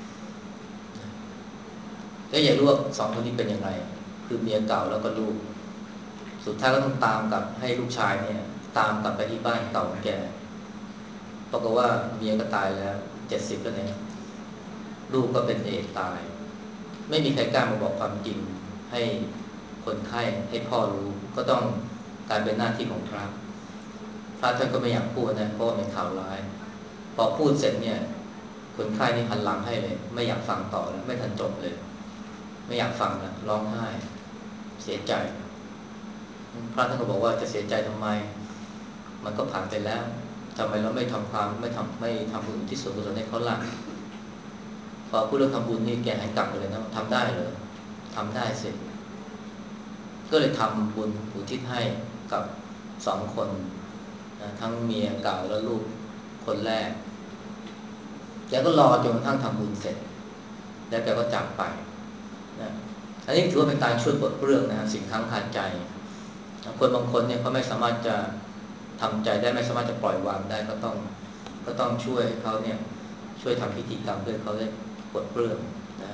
แล้วอยากรู้ว่า2 คนนี้เป็นยังไงคือเมียเก่าแล้วก็ลูกสุดท้ายก็ต้องตามกลับให้ลูกชายเนี่ยตามกลับไปที่บ้านเก่าของแกปรากฏว่าเมียก็ตายแล้ว70แล้วเนี่ยลูกก็เป็นเอดส์ตายไม่มีใครกล้ามาบอกความจริงให้คนไข้ให้พ่อรู้ก็ต้องกลายเป็นหน้าที่ของพระท่านก็ไม่อยากพูดนะเพราะว่าเป็นข่าวร้ายพอพูดเสร็จเนี่ยคนไข้นี่หันหลังให้เลยไม่อยากฟังต่อแล้วไม่ทันจบเลยไม่อยากฟังแล้วร้องไห้เสียใจพระท่านก็บอกว่าจะเสียใจทำไมมันก็ผ่านไปแล้วทำไมเราไม่ทำบุญที่ส่วนกุศลให้เขาล่ะพอพูดเรื่องทำบุญนี่แกหันกลับไปเลยนะทำได้เหรอทำได้สิก็เลยทำบุญอุทิศให้กับ2 คนนะทั้งเมียเก่าและลูกคนแรกแกก็รอจนกระทั่งทำบุญเสร็จแล้วแกก็จากไปนะอันนี้ถือว่าเป็นการช่วยปลดเปลื้องนะสิ่งค้างคาใจคนบางคนเนี่ยเขาไม่สามารถจะทำใจได้ไม่สามารถจะปล่อยวางได้ก็ต้องก็ต้องช่วยให้เขาเนี่ยช่วยทำพิธีกรรมเพื่อเขาได้ปลดเปลื้องนะ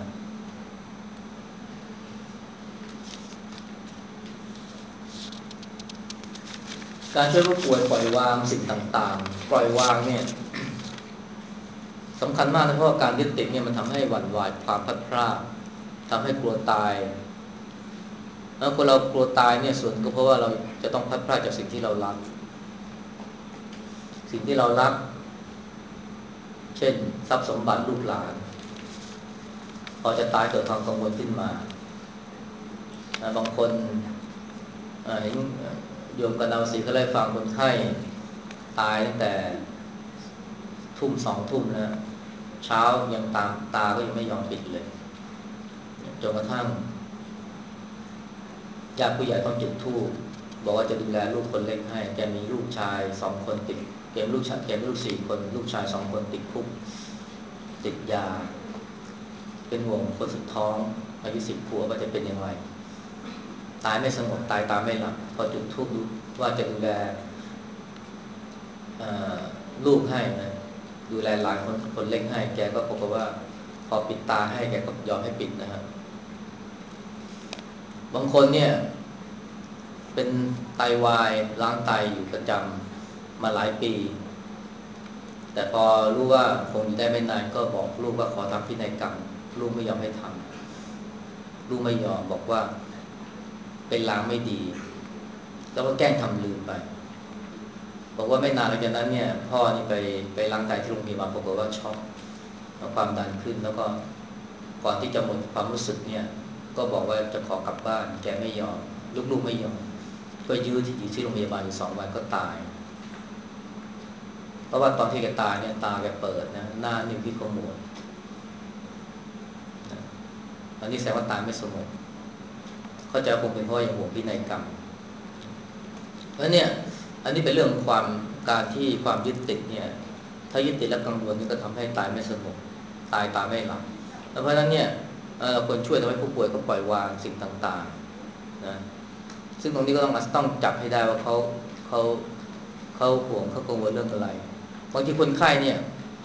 การช่วยผู้ป่วยปล่อยวางสิ่งต่างๆปล่อยวางเนี่ยสำคัญมากนะเพราะว่าการยึดติดเนี่ยมันทำให้หวั่นไหวความพลัดพรากทำให้กลัวตายแล้วคนเรากลัวตายเนี่ยส่วนก็เพราะว่าเราจะต้องพลัดพรากจากสิ่งที่เรารักสิ่งที่เรารักเช่นทรัพย์สมบัติลูกหลานพอจะตายเกิดความกังวลขึ้นมาบางคนเห็นโยมกันเอาสีก็เลยฟังคนไข้ตายตั้งแต่ทุ่ม2 ทุ่มนะเช้ายังตาก็ยังไม่ยอมปิดเลยจนกระทั่งญาติผู้ใหญ่ต้องจุดธูปบอกว่าจะดูแลลูกคนเล็กให้แกมีลูกชาย2 คนติดแกมีลูก4 คนลูกชาย2 คนติดคุกติดยาเป็นห่วงคนสุดท้องอายุ10 ขวบว่าจะเป็นยังไงตายไม่สงบตายตาไม่หลับพอจุดธูปว่าจะดูแลลูกให้นะดูแลหลานคนเล็กให้แกก็บอกว่าพอปิดตาให้แกก็ยอมให้ปิดนะครับบางคนเนี่ยเป็นไตวายล้างไตอยู่ประจำมาหลายปีแต่พอรู้ว่าคงอยู่ได้ไม่นานก็บอกลูกว่าขอทำพินัยกรรมลูกไม่ยอมให้ทำลูกไม่ยอมบอกว่าเป็นลางไม่ดีแล้วก็แกล้งทำลืมไปบอกว่าไม่นานหลังจากนั้นเนี่ยพ่อนี่ไปล้างไตที่โรงพยาบาลปรากฏว่าช็อกความดันขึ้นแล้วก็ก่อนที่จะหมดความรู้สึกเนี่ยก็บอกว่าจะขอกลับบ้านแกไม่ยอมลูกๆไม่ยอมก็ยื้ออยู่ที่โรงพยาบาลอยู่2 วันก็ตายเพราะว่าตอนที่แกตายเนี่ยตาแกเปิดนะหน้านิ้วที่ขมวดอันนี้แสดงว่าตายไม่สงบเข้าใจคงเป็นเพราะยังห่วงพินัยกรรมเพราะเนี่ยอันนี้เป็นเรื่องความการที่ความยึดติดเนี่ยถ้ายึดติดและกังวลนี่ก็ทำให้ตายไม่สงบตายตาไม่หลับเพราะฉะนั้นเนี่ยเราควรช่วยทำให้ผู้ป่วยเขาปล่อยวางสิ่งต่างๆนะซึ่งตรงนี้ก็ต้องจับให้ได้ว่าเขาห่วงเขากังวลเรื่องอะไรบางทีคนไข้เนี่ย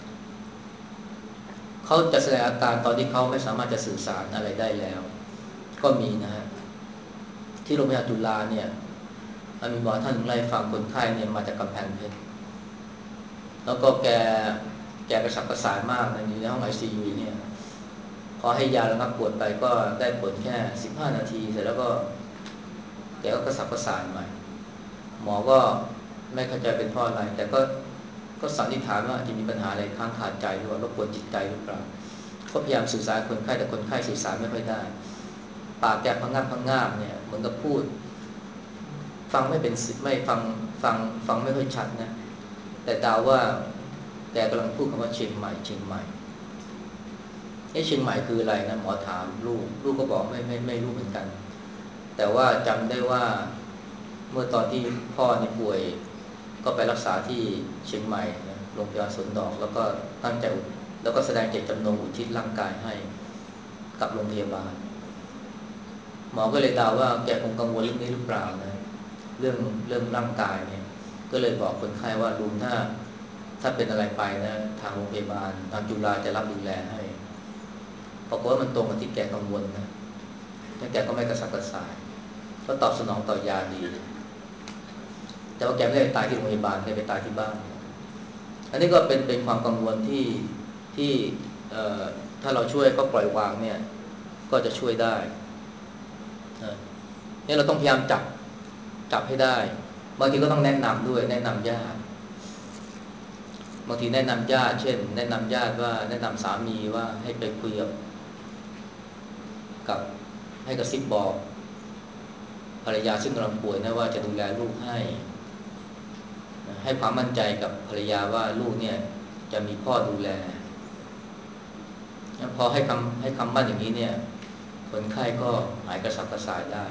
เขาจะแสดงอาการตอนที่เขาไม่สามารถจะสื่อสารอะไรได้แล้วก็มีนะฮะที่โรงพยาบาลจุฬาเนี่ยมีหมอท่านหนึ่งไล่ฟังคนไข้เนี่ยมาจากกำแพงเพชรแล้วก็แกกระสับกระส่ายมากนะอยู่ในห้อง ICU เนี่ยพอให้ยาระงับปวดไปก็ได้ผลแค่15 นาทีเสร็จแล้วก็แกก็กระสับกระส่ายใหม่หมอก็ไม่เข้าใจเป็นเพราะอะไรแต่ก็สันนิษฐานว่าจะมีปัญหาอะไรค้างคาใจหรือว่ารบกวนจิตใจหรือเปล่าก็พยายามสื่อสารคนไข้แต่คนไข้สื่อสารไม่ค่อยได้ปากแกพังงาบเนี่ยเหมือนกับพูดฟังไม่เป็นไม่ฟังไม่ค่อยชัดนะแต่เดาว่าแกกำลังพูดคำว่าเชียงใหม่เชียงใหม่เชียงใหม่คืออะไรนะหมอถามลูกก็บอกไม่รู้เหมือนกันแต่ว่าจำได้ว่าเมื่อตอนที่พ่อนี่ป่วยก็ไปรักษาที่เชียงใหม่นะโรงพยาบาลสวนดอกแล้วก็ตั้งใจแล้วก็แสดงเจตจำนงอุทิศร่างกายให้กับโรงพยาบาลหมอก็เลยเดาว่าแกคงกังวลเรื่องนี้หรือเปล่านะเรื่องร่างกายเนี่ยก็เลยบอกคนไข้ว่าลุงถ้าเป็นอะไรไปนะทางโรงพยาบาลทางจุฬาจะรับดูแลให้ปรากฏว่ามันตรงกับที่แกกังวลนะแล้วแกก็ไม่กระสับกระส่ายก็ตอบสนองต่อยาดีแต่ว่าแกไม่ได้ตายที่โรงพยาบาลแกไปตายที่บ้านอันนี้ก็เป็นความกังวลที่ถ้าเราช่วยก็ปล่อยวางเนี่ยก็จะช่วยได้เนี่ยเราต้องพยายามจับให้ได้บางทีก็ต้องแนะนำด้วยแนะนำญาติบางทีแนะนำญาติเช่นแนะนำญาติว่าแนะนำสามีว่าให้ไปคุยกับให้กระซิบบอกภรรยาซึ่งกำลังป่วยนะว่าจะดูแลลูกให้ความมั่นใจกับภรรยาว่าลูกเนี่ยจะมีพ่อดูแลพอให้คำมั่นอย่างนี้เนี่ยคนไข้ก็หายกระสับกระส่ายได้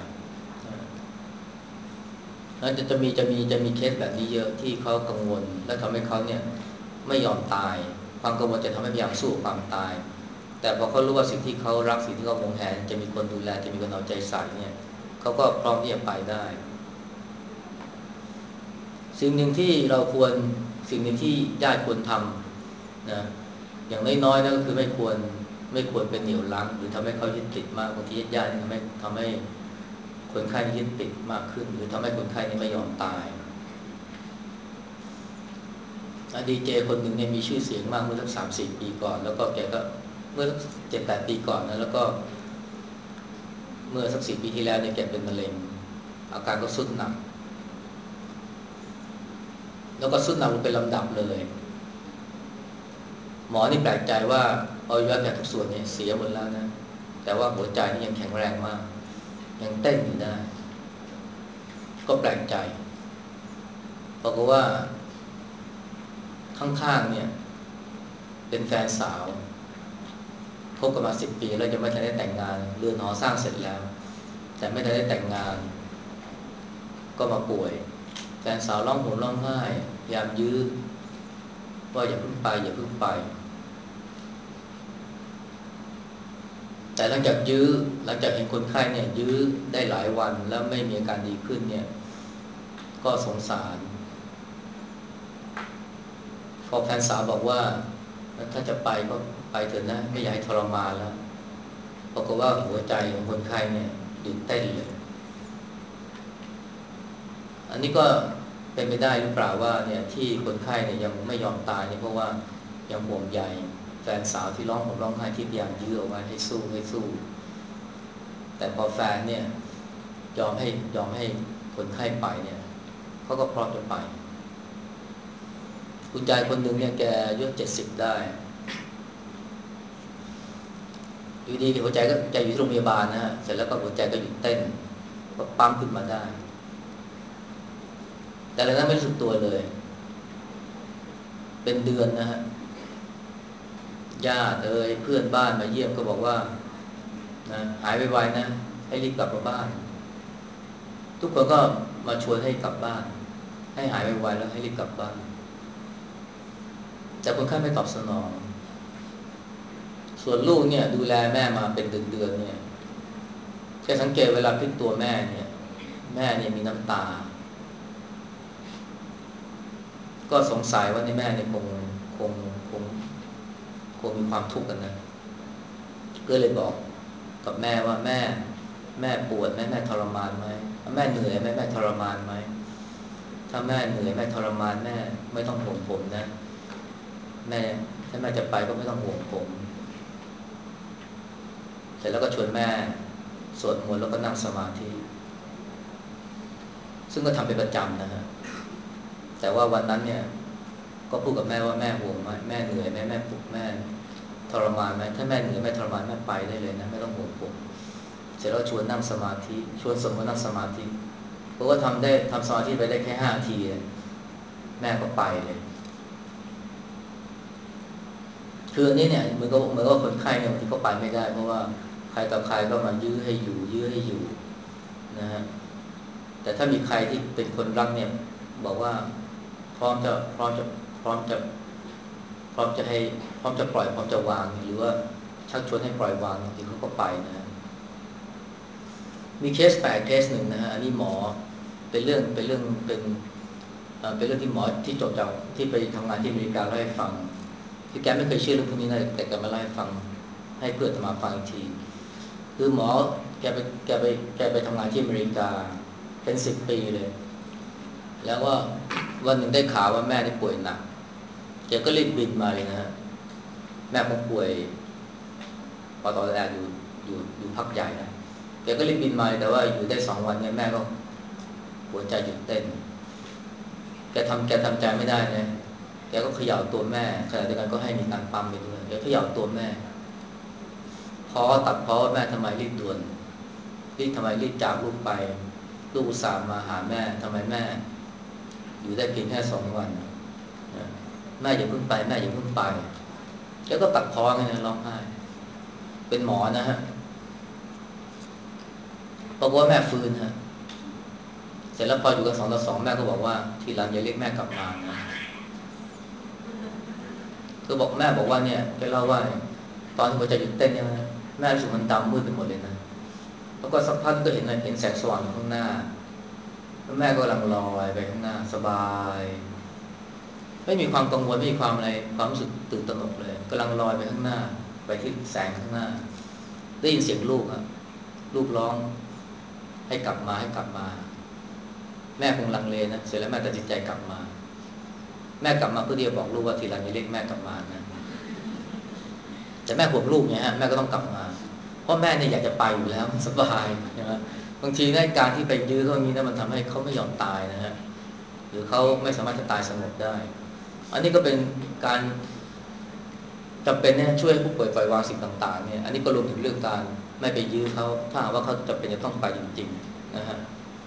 แล้วจะมีเคสแบบนี้เยอะที่เขากังวลและทำให้เขาเนี่ยไม่ยอมตายความกังวลจะทำให้พยายามสู้ความตายแต่พอเขารู้ว่าสิ่งที่เขารักสิ่งที่เขาหวงแหนจะมีคนดูแลจะมีคนเอาใจใส่เนี่ยเขาก็พร้อมที่จะไปได้สิ่งหนึ่งที่เราควรสิ่งหนึ่งที่ญาติควรทำนะอย่างน้อยๆนั่นก็คือไม่ควรเป็นเหนี่ยวรั้งหรือทำให้เขายึดติดมากบางทีญาติๆนี่ทำให้คนไข้ยึดติดมากขึ้นหรือทำให้คนไข้นี่ไม่ยอมตายดีเจคนหนึ่งเนี่ยมีชื่อเสียงมากเมื่อสัก3-4 ปีก่อนแล้วก็แกก็เมื่อ7-8 ปีก่อนนะแล้วก็เมื่อสัก10 ปีที่แล้วเนี่ยแกเป็นมะเร็งอาการก็ทรุดหนักแล้วก็ทรุดหนักลงเป็นลำดับเลยหมอนี่แปลกใจว่าอวัยวะแกทุกส่วนเนี่ยเสียหมดแล้วนะแต่ว่าหัวใจนี่ยังแข็งแรงมากยังเต้นอยู่ได้ก็แปลกใจเพราะว่าข้างๆเนี่ยเป็นแฟนสาวคบกันมา10 ปีแล้วยังไม่ทันได้แต่งงานเรือนหอสร้างเสร็จแล้วแต่ไม่ทันได้แต่งงานก็มาป่วยแฟนสาวร้องห่มร้องไห้พยายามยื้อว่าอย่าเพิ่งไปอย่าเพิ่งไปแต่หลังจากเห็นคนไข้เนี่ยยื้อได้หลายวันแล้วไม่มีอาการดีขึ้นเนี่ยก็สงสารพอแฟนสาวบอกว่าถ้าจะไปก็ไปเถอะนะไม่อยากให้ทรมานแล้วปรากฏว่าหัวใจของคนไข้เนี่ยหยุดเต้นเลยอันนี้ก็เป็นไปได้หรือเปล่าว่าเนี่ยที่คนไข้เนี่ยยังไม่ยอมตายเนี่ยเพราะว่ายังห่วงใยแฟนสาวที่ร้องห่มร้องไห้ที่พยายามยื้อเอาไว้ให้สู้แต่พอแฟนเนี่ยยอมให้คนไข้ไปเนี่ยเขาก็พร้อมจะไปคุณยายคนหนึ่งเนี่ยแกอายุ70ได้อยู่ดีหัวใจก็ใจอยู่ที่โรงพยาบาลนะฮะเสร็จแล้วก็หัวใจก็หยุดเต้นก็ปั๊มขึ้นมาได้แต่แล้วนั้นไม่รู้สึกตัวเลยเป็นเดือนนะฮะญาติเพื่อนบ้านมาเยี่ยมก็บอกว่านะหายไวๆนะให้รีบกลับมาบ้านทุกคนก็มาชวนให้กลับบ้านให้หายไวๆแล้วให้รีบกลับบ้านแต่คนไข้ไม่ตอบสนองส่วนลูกเนี่ยดูแลแม่มาเป็นเดือนๆเนี่ยแค่สังเกตเวลาพลิกตัวแม่เนี่ยแม่เนี่ยมีน้ำตาก็สงสัยว่าในแม่เนี่ยคงคงคงมีความทุกข์กันนะก็เลยบอกกับแม่ว่าแม่ปวดไหมแม่ทรมานไหมแม่เหนื่อยไหมแม่ทรมานไหมถ้าแม่เหนื่อยแม่ทรมานแม่ไม่ต้องห่วงผมนะแม่ถ้าแม่จะไปก็ไม่ต้องห่วงผมเสร็จแล้วก็ชวนแม่สวดมนต์แล้วก็นั่งสมาธิซึ่งก็ทำเป็นประจำนะฮะแต่ว่าวันนั้นเนี่ยก็พูดกับแม่ว่าแม่ห่วงไหมแม่เหนื่อยไหมแม่ปลุกแม่ทรมานไหมถ้าแม่เหนื่อยแม่ทรมานแม่ไปได้เลยนะไม่ต้องห่วงผมเสร็จแล้วชวนนั่งสมาธิชวนสมมตินั่งสมาธิเพราะว่าทำสมาธิไปได้แค่5 นาทีแม่ก็ไปเลยคืออันนี้เนี่ยเหมือนกับคนไข้เนี่ยบางทีก็ไปไม่ได้เพราะว่าใครต่อใครก็มายื้อให้อยู่นะฮะแต่ถ้ามีใครที่เป็นคนรักเนี่ยบอกว่าพร้อมจะพร้อมจะพร้อมจะพร้อมจะให้พร้อมจะปล่อยพร้อมจะวางหรือว่าชักชวนให้ปล่อยวางจริงๆเขาก็ไปนะมีเคสแปลกเคสหนึ่งนะฮะอันนี้หมอเป็นเรื่องที่หมอที่จบจากที่ไปทำงานที่อเมริกาเล่าให้ฟังคือแกไม่เคยเชื่อเรื่องพวกนี้นะแต่แกมาเล่าให้ฟังให้เพื่อนมาฟังอีกทีคือหมอแกไปแกไปแกไปทำงานที่อเมริกาเป็น10 ปีเลยแล้วก็วันหนึ่งได้ข่าวว่าแม่ได้ป่วยหนักแกก็รีบบินมาเลยนะฮะแม่คงป่วยพอตอนแรกอยู่พักใหญ่นะแกก็รีบบินมาแต่ว่าอยู่ได้2 วันเนี่ยแม่ก็หัวใจหยุดเต้นแกทำใจไม่ได้นะแกก็เขย่าตัวแม่ขณะเดียวกันก็ให้มีการปั๊มไปด้วยแกเขย่าตัวแม่ตัดพ้อแม่ทำไมรีบด่วนทำไมรีบจากลูกไปลูกอุตส่าห์มาหาแม่ทำไมแม่อยู่ได้เพียงแค่2 วันแม่อย่าเพิ่งไปแม่อย่าเพิ่งไปแกก็ตัดพ้อไงนะร้องไห้เป็นหมอนะฮะบอกว่าแม่ฟื้นฮะเสร็จแล้วพออยู่กัน2 ต่อ 2แม่ก็บอกว่าทีหลังอย่าเรียกแม่กลับมานะแม่บอกว่าเนี่ยแกเล่าว่าตอนที่หัวใจหยุดเต้นเนี่ยนะแม่รู้สึกมันดำมืดไปหมดเลยนะแล้วก็สักพักก็เห็นแสงสว่างอยู่ข้างหน้าแล้วแม่ก็กำลังลอยไปข้างหน้าสบายไม่มีความกังวลไม่มีความอะไรความรู้สึกตื่นตระหนกเลยกำลังลอยไปข้างหน้าไปที่แสงข้างหน้าได้ยินเสียงลูกครับลูกร้องให้กลับมาให้กลับมาแม่คงลังเลนะเสร็จแล้วแม่ตัดสินใจกลับมาแม่กลับมาเพื่อที่จะบอกลูกว่าทีหลังอย่าเรียกแม่กลับมานะแต่แม่ห่วงลูกไงฮะแม่ก็ต้องกลับมาเพราะแม่เนี่ยอยากจะไปอยู่แล้วสบายใช่ไหมบางทีในการที่ไปยื้อเขาอย่างนี้นะมันทำให้เขาไม่ยอมตายนะฮะหรือเขาไม่สามารถจะตายสงบได้อันนี้ก็เป็นการจำเป็นเนี่ยช่วยผู้ป่วยปล่อยวางสิ่งต่างๆเนี่ยอันนี้ก็รวมถึงเรื่องการไม่ไปยื้อเขาถ้าหากว่าเขาจำเป็นจะต้องไปจริงๆนะฮะ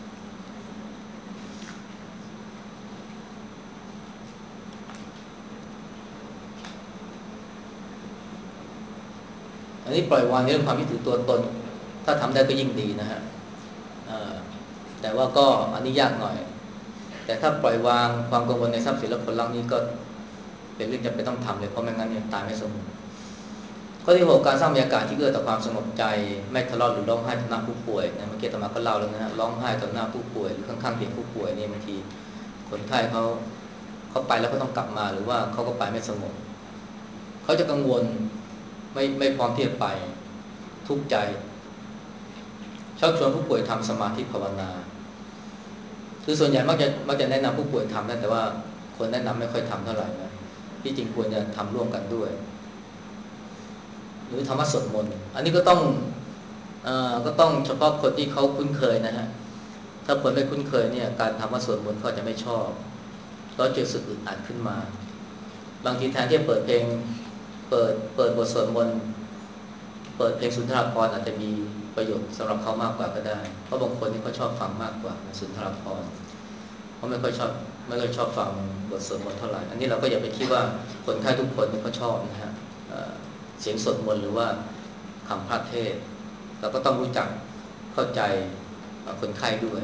อันนี้ปล่อยวางในเรื่องความยึดถือตัวตนถ้าทำได้ก็ยิ่งดีนะฮะแต่ว่าก็อันนี้ยากหน่อยแต่ถ้าปล่อยวางความกังวลในทรัพย์สินและผลลัพธ์นี้ก็เป็นเรื่องจำเป็นต้องทำเลยเพราะไม่งั้นเนี่ยตายไม่สมบูรณ์ข้อที่6การสร้างบรรยากาศที่เอื้อต่อความสงบใจไม่ทะเลาะหรือร้องไห้ต่อหน้าผู้ป่วยนะเมื่อกี้อาตมาก็เล่าแล้วนะฮะร้องไห้ต่อหน้าผู้ป่วยหรือข้างๆเตียงผู้ป่วยเนี่ยบางทีคนไข้เขาไปแล้วก็ต้องกลับมาหรือว่าเขาก็ไปไม่สงบเขาจะกังวลไม่พร้อมที่จะไปทุกข์ใจชักชวนผู้ป่วยทำสมาธิภาวนาคือส่วนใหญ่มักจะแนะนำผู้ป่วยทำนะแต่ว่าคนแนะนำไม่ค่อยทำเท่าไหร่นะที่จริงควรจะทำร่วมกันด้วยหรือธรรมะสวดมนต์อันนี้ก็ต้องเฉพาะคนที่เขาคุ้นเคยนะฮะถ้าคนไม่คุ้นเคยเนี่ยการทำวัดสวดมนต์เขาจะไม่ชอบแล้วจะรู้สึกอึดอัดขึ้นมาบางทีแทนที่จะเปิดเพลงเปิดบทสวดมนต์เปิดเพลงสุนทรภรณ์อาจจะมีประโยชน์สำหรับเขามากกว่าก็ได้เพราะบางคนนี่เขาชอบฟังมากกว่าสุนทรภรณ์เขาไม่ค่อยชอบฟังบทสวดมนต์เท่าไหร่อันนี้เราก็อย่าไปคิดว่าคนไข้ทุกคนนี่เขาชอบนะฮะเสียงสวดมนต์หรือว่าคำพระเทศน์เราก็ต้องรู้จักเข้าใจคนไข้ด้วย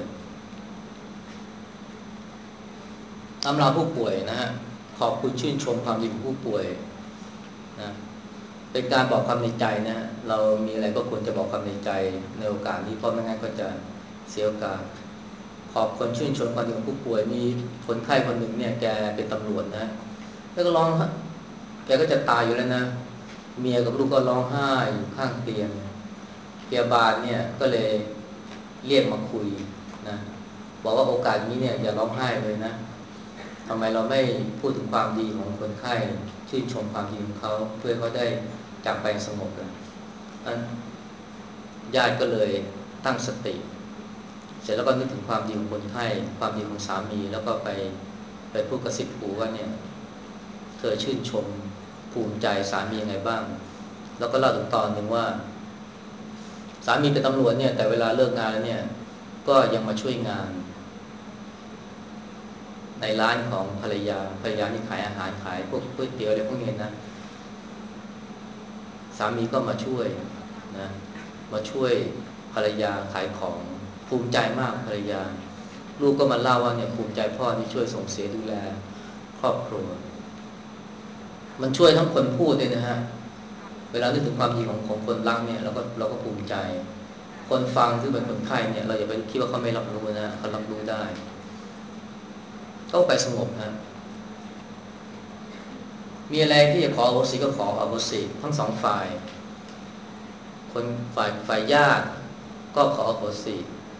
ตำราผู้ป่วยนะฮะขอบคุณชื่นชมความดีของผู้ป่วยนะเป็นการบอกความในใจนะเรามีอะไรก็ควรจะบอกความในใจในโอกาสนี้เพราะไม่งั้นก็จะเสียโอกาสขอบคุณชื่นชมความดีของผู้ป่วยมีคนไข้คนหนึ่งเนี่ยแกเป็นตำรวจนะแล้วก็ร้องแกก็จะตายอยู่แล้วนะเมียกับลูกก็ร้องไห้อยู่ข้างเตียงพยาบาลเนี่ยก็เลยเรียกมาคุยนะบอกว่าโอกาสนี้เนี่ยอย่าร้องไห้เลยนะทำไมเราไม่พูดถึงความดีของคนไข้ชื่นชมความดีของเขาเพื่อเขาได้จากไปสงบเลยนั้นญาติก็เลยตั้งสติเสร็จแล้วก็นึกถึงความดีของคนไข้ความดีของสามีแล้วก็ไปพูดกระซิบหูว่าเนี่ยเธอชื่นชมภูมิใจสามียังไงบ้างแล้วก็เล่าถึงตอนหนึ่งว่าสามีเป็นตำรวจเนี่ยแต่เวลาเลิกงานแล้วเนี่ยก็ยังมาช่วยงานในร้านของภรรยานี่ขายอาหารขายพวกก๋วยเตี๋ยวอะไรพวกนี้นะสามีก็มาช่วยนะมาช่วยภรรยาขายของภูมิใจมากภรรยาลูกก็มาเล่าว่าเนี่ยภูมิใจพ่อที่ช่วยส่งเสียดูแลครอบครัวมันช่วยทั้งคนพูดเลยนะฮะเวลานึกถึงความดีของคนรักเนี่ยเราก็ภูมิใจคนฟังที่เป็นคนไข้เนี่ยเราอย่าไปคิดว่าเขาไม่รับรู้นะเขารับรู้ได้ก็ไปสงบนะมีอะไรที่จะขออโหสิก็ขออโหสิทั้งสองฝ่ายคนฝ่ายญาติก็ขออโหสิ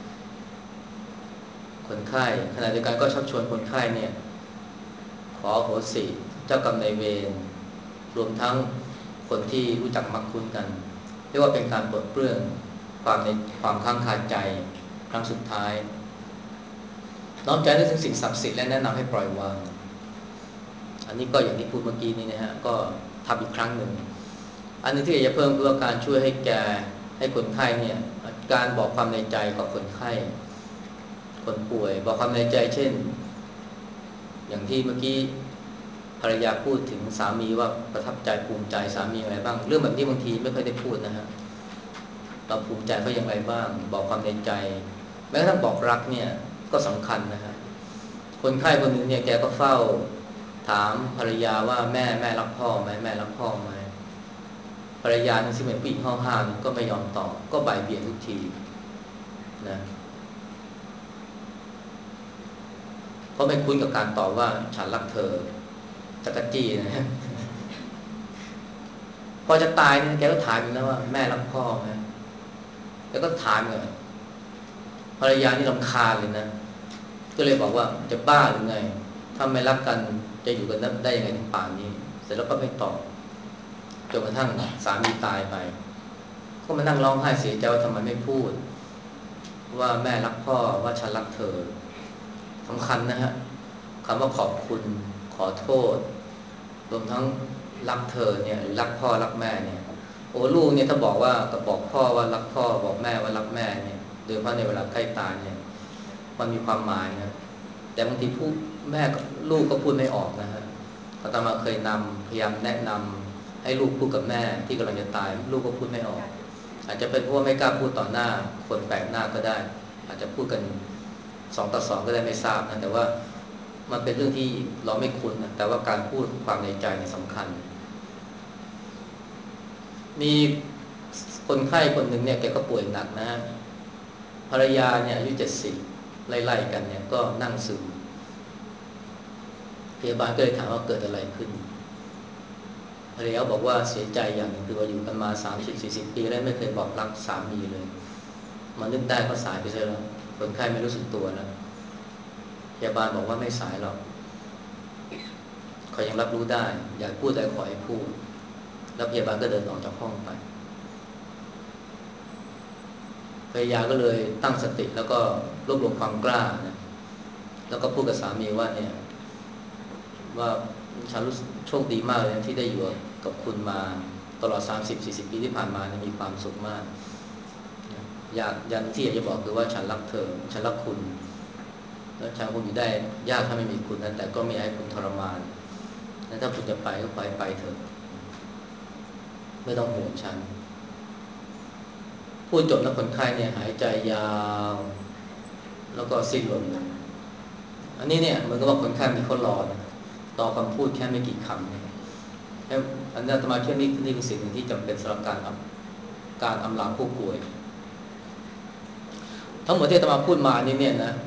คนไข้ขณะเดียวกันก็ชักชวนคนไข้เนี่ยขออโหสิเจ้ากรรมนายเวรรวมทั้งคนที่รู้จักมักคุ้นกันเรียกว่าเป็นการปลดเปลื้องในความค้างคาใจครั้งสุดท้ายน้อมใจนึกถึงสิ่งศักดิ์สิทธิ์และแนะนำให้ปล่อยวางอันนี้ก็อย่างที่พูดเมื่อกี้นี้นะฮะก็ทำอีกครั้งหนึ่งอันนี้ที่อยากจะเพิ่มคือว่าการช่วยให้คนไข้เนี่ยการบอกความในใจกับคนไข้คนป่วยบอกความในใจเช่นอย่างที่เมื่อกี้ภรรยาพูดถึงสามีว่าประทับใจภูมิใจสามีอะไรบ้างเรื่องแบบนี้บางทีไม่ค่อยได้พูดนะฮะเราภูมิใจเขาอย่างไรบ้างบอกความในใจแม้กระทั่งบอกรักเนี่ยก็สำคัญนะฮะคนไข้คนนึงเนี่ยแกก็เฝ้าถามภรรยาว่าแม่รักพ่อไหมแม่รักพ่อไหมภรรยาซึ่งเป็นผู้หญิงห้าวๆก็ไม่ยอมตอบก็บ่ายเบี่ยงทุกทีนะเพราะไม่คุ้นกับการตอบว่าฉันรักเธอจักรจี้นะ พอจะตายเนี่ยแกก็ถามอยู่นะว่าแม่รักพ่อไหมแกก็ถามเลยภรรยานี่รำคาญเลยนะก็เลยบอกว่าจะบ้าหรือไงถ้าไม่รักกันจะอยู่กันได้ยังไงถึงป่านนี้เสร็จแล้วก็ไม่ตอบจนกระทั่งสามีตายไปก็มานั่งร้องไห้เสียใจว่าทำไมไม่พูดว่าแม่รักพ่อว่าฉันรักเธอสำคัญนะฮะคำว่าขอบคุณขอโทษรวมทั้งรักเธอเนี่ยหรือรักพ่อรักแม่เนี่ยโอ้ลูกเนี่ยถ้าบอกว่าก็บอกพ่อว่ารักพ่อบอกแม่ว่ารักแม่เนี่ยโดยเฉพาะในเวลาใกล้ตายเนี่ยมันมีความหมายนะแต่บางทีพูดแม่ลูกก็พูดไม่ออกนะฮะอาตมาเคยพยายามแนะนำให้ลูกพูดกับแม่ที่กำลังจะตายลูกก็พูดไม่ออกอาจจะเป็นเพราะว่าไม่กล้าพูดต่อหน้าคนแปลกหน้าก็ได้อาจจะพูดกัน2 ต่อ 2ก็ได้ไม่ทราบนะแต่ว่ามันเป็นเรื่องที่เราไม่คุ้นนะแต่ว่าการพูดความในใจเนี่ยสำคัญมีคนไข้คนหนึ่งเนี่ยแกก็ป่วยหนักนะภรรยาเนี่ยอายุ70ไล่ๆกันเนี่ยก็นั่งซึมพยาบาลก็เลยถามว่าเกิดอะไรขึ้นภรรยาบอกว่าเสียใจอย่างนึงคือว่าอยู่กันมา30-40 ปีแล้วไม่เคยบอกรักสามีเลยมานึกได้ก็สายไปซะแล้วคนไข้ไม่รู้สึกตัวแล้วพยาบาลบอกว่าไม่สายหรอกเขายังรับรู้ได้อยากพูดอะไรขอให้พูดแล้วพยาบาลก็เดินออกจากห้องไปภรรยาก็เลยตั้งสติแล้วก็รวบรวมความกล้านะแล้วก็พูดกับสามีว่าเนี่ยว่าฉันรู้สึกโชคดีมากเลยที่ได้อยู่กับคุณมาตลอด30-40 ปีที่ผ่านมามีความสุขมากอย่างที่อยากจะบอกคือว่าฉันรักเธอฉันรักคุณแล้วฉันคงอยู่ได้ยากถ้าไม่มีคุณนะแต่ก็ไม่อยากให้คุณทรมานและถ้าคุณจะไปก็ไปเถอะไม่ต้องห่วงฉันพูดจบแล้วคนไข้เนี่ยหายใจยาวแล้วก็สิ้นลมเลยอันนี้เนี่ยเหมือนกับว่าคนไข้มีเขารอนะรอคำพูดแค่ไม่กี่คำนะอันนี้อาตมาเชื่อนี่คือสิ่งหนึ่งที่จำเป็นสำหรับการอำลาผู้ป่วยทั้งหมดที่อาตมาพูดมานี่เนี่ยนะ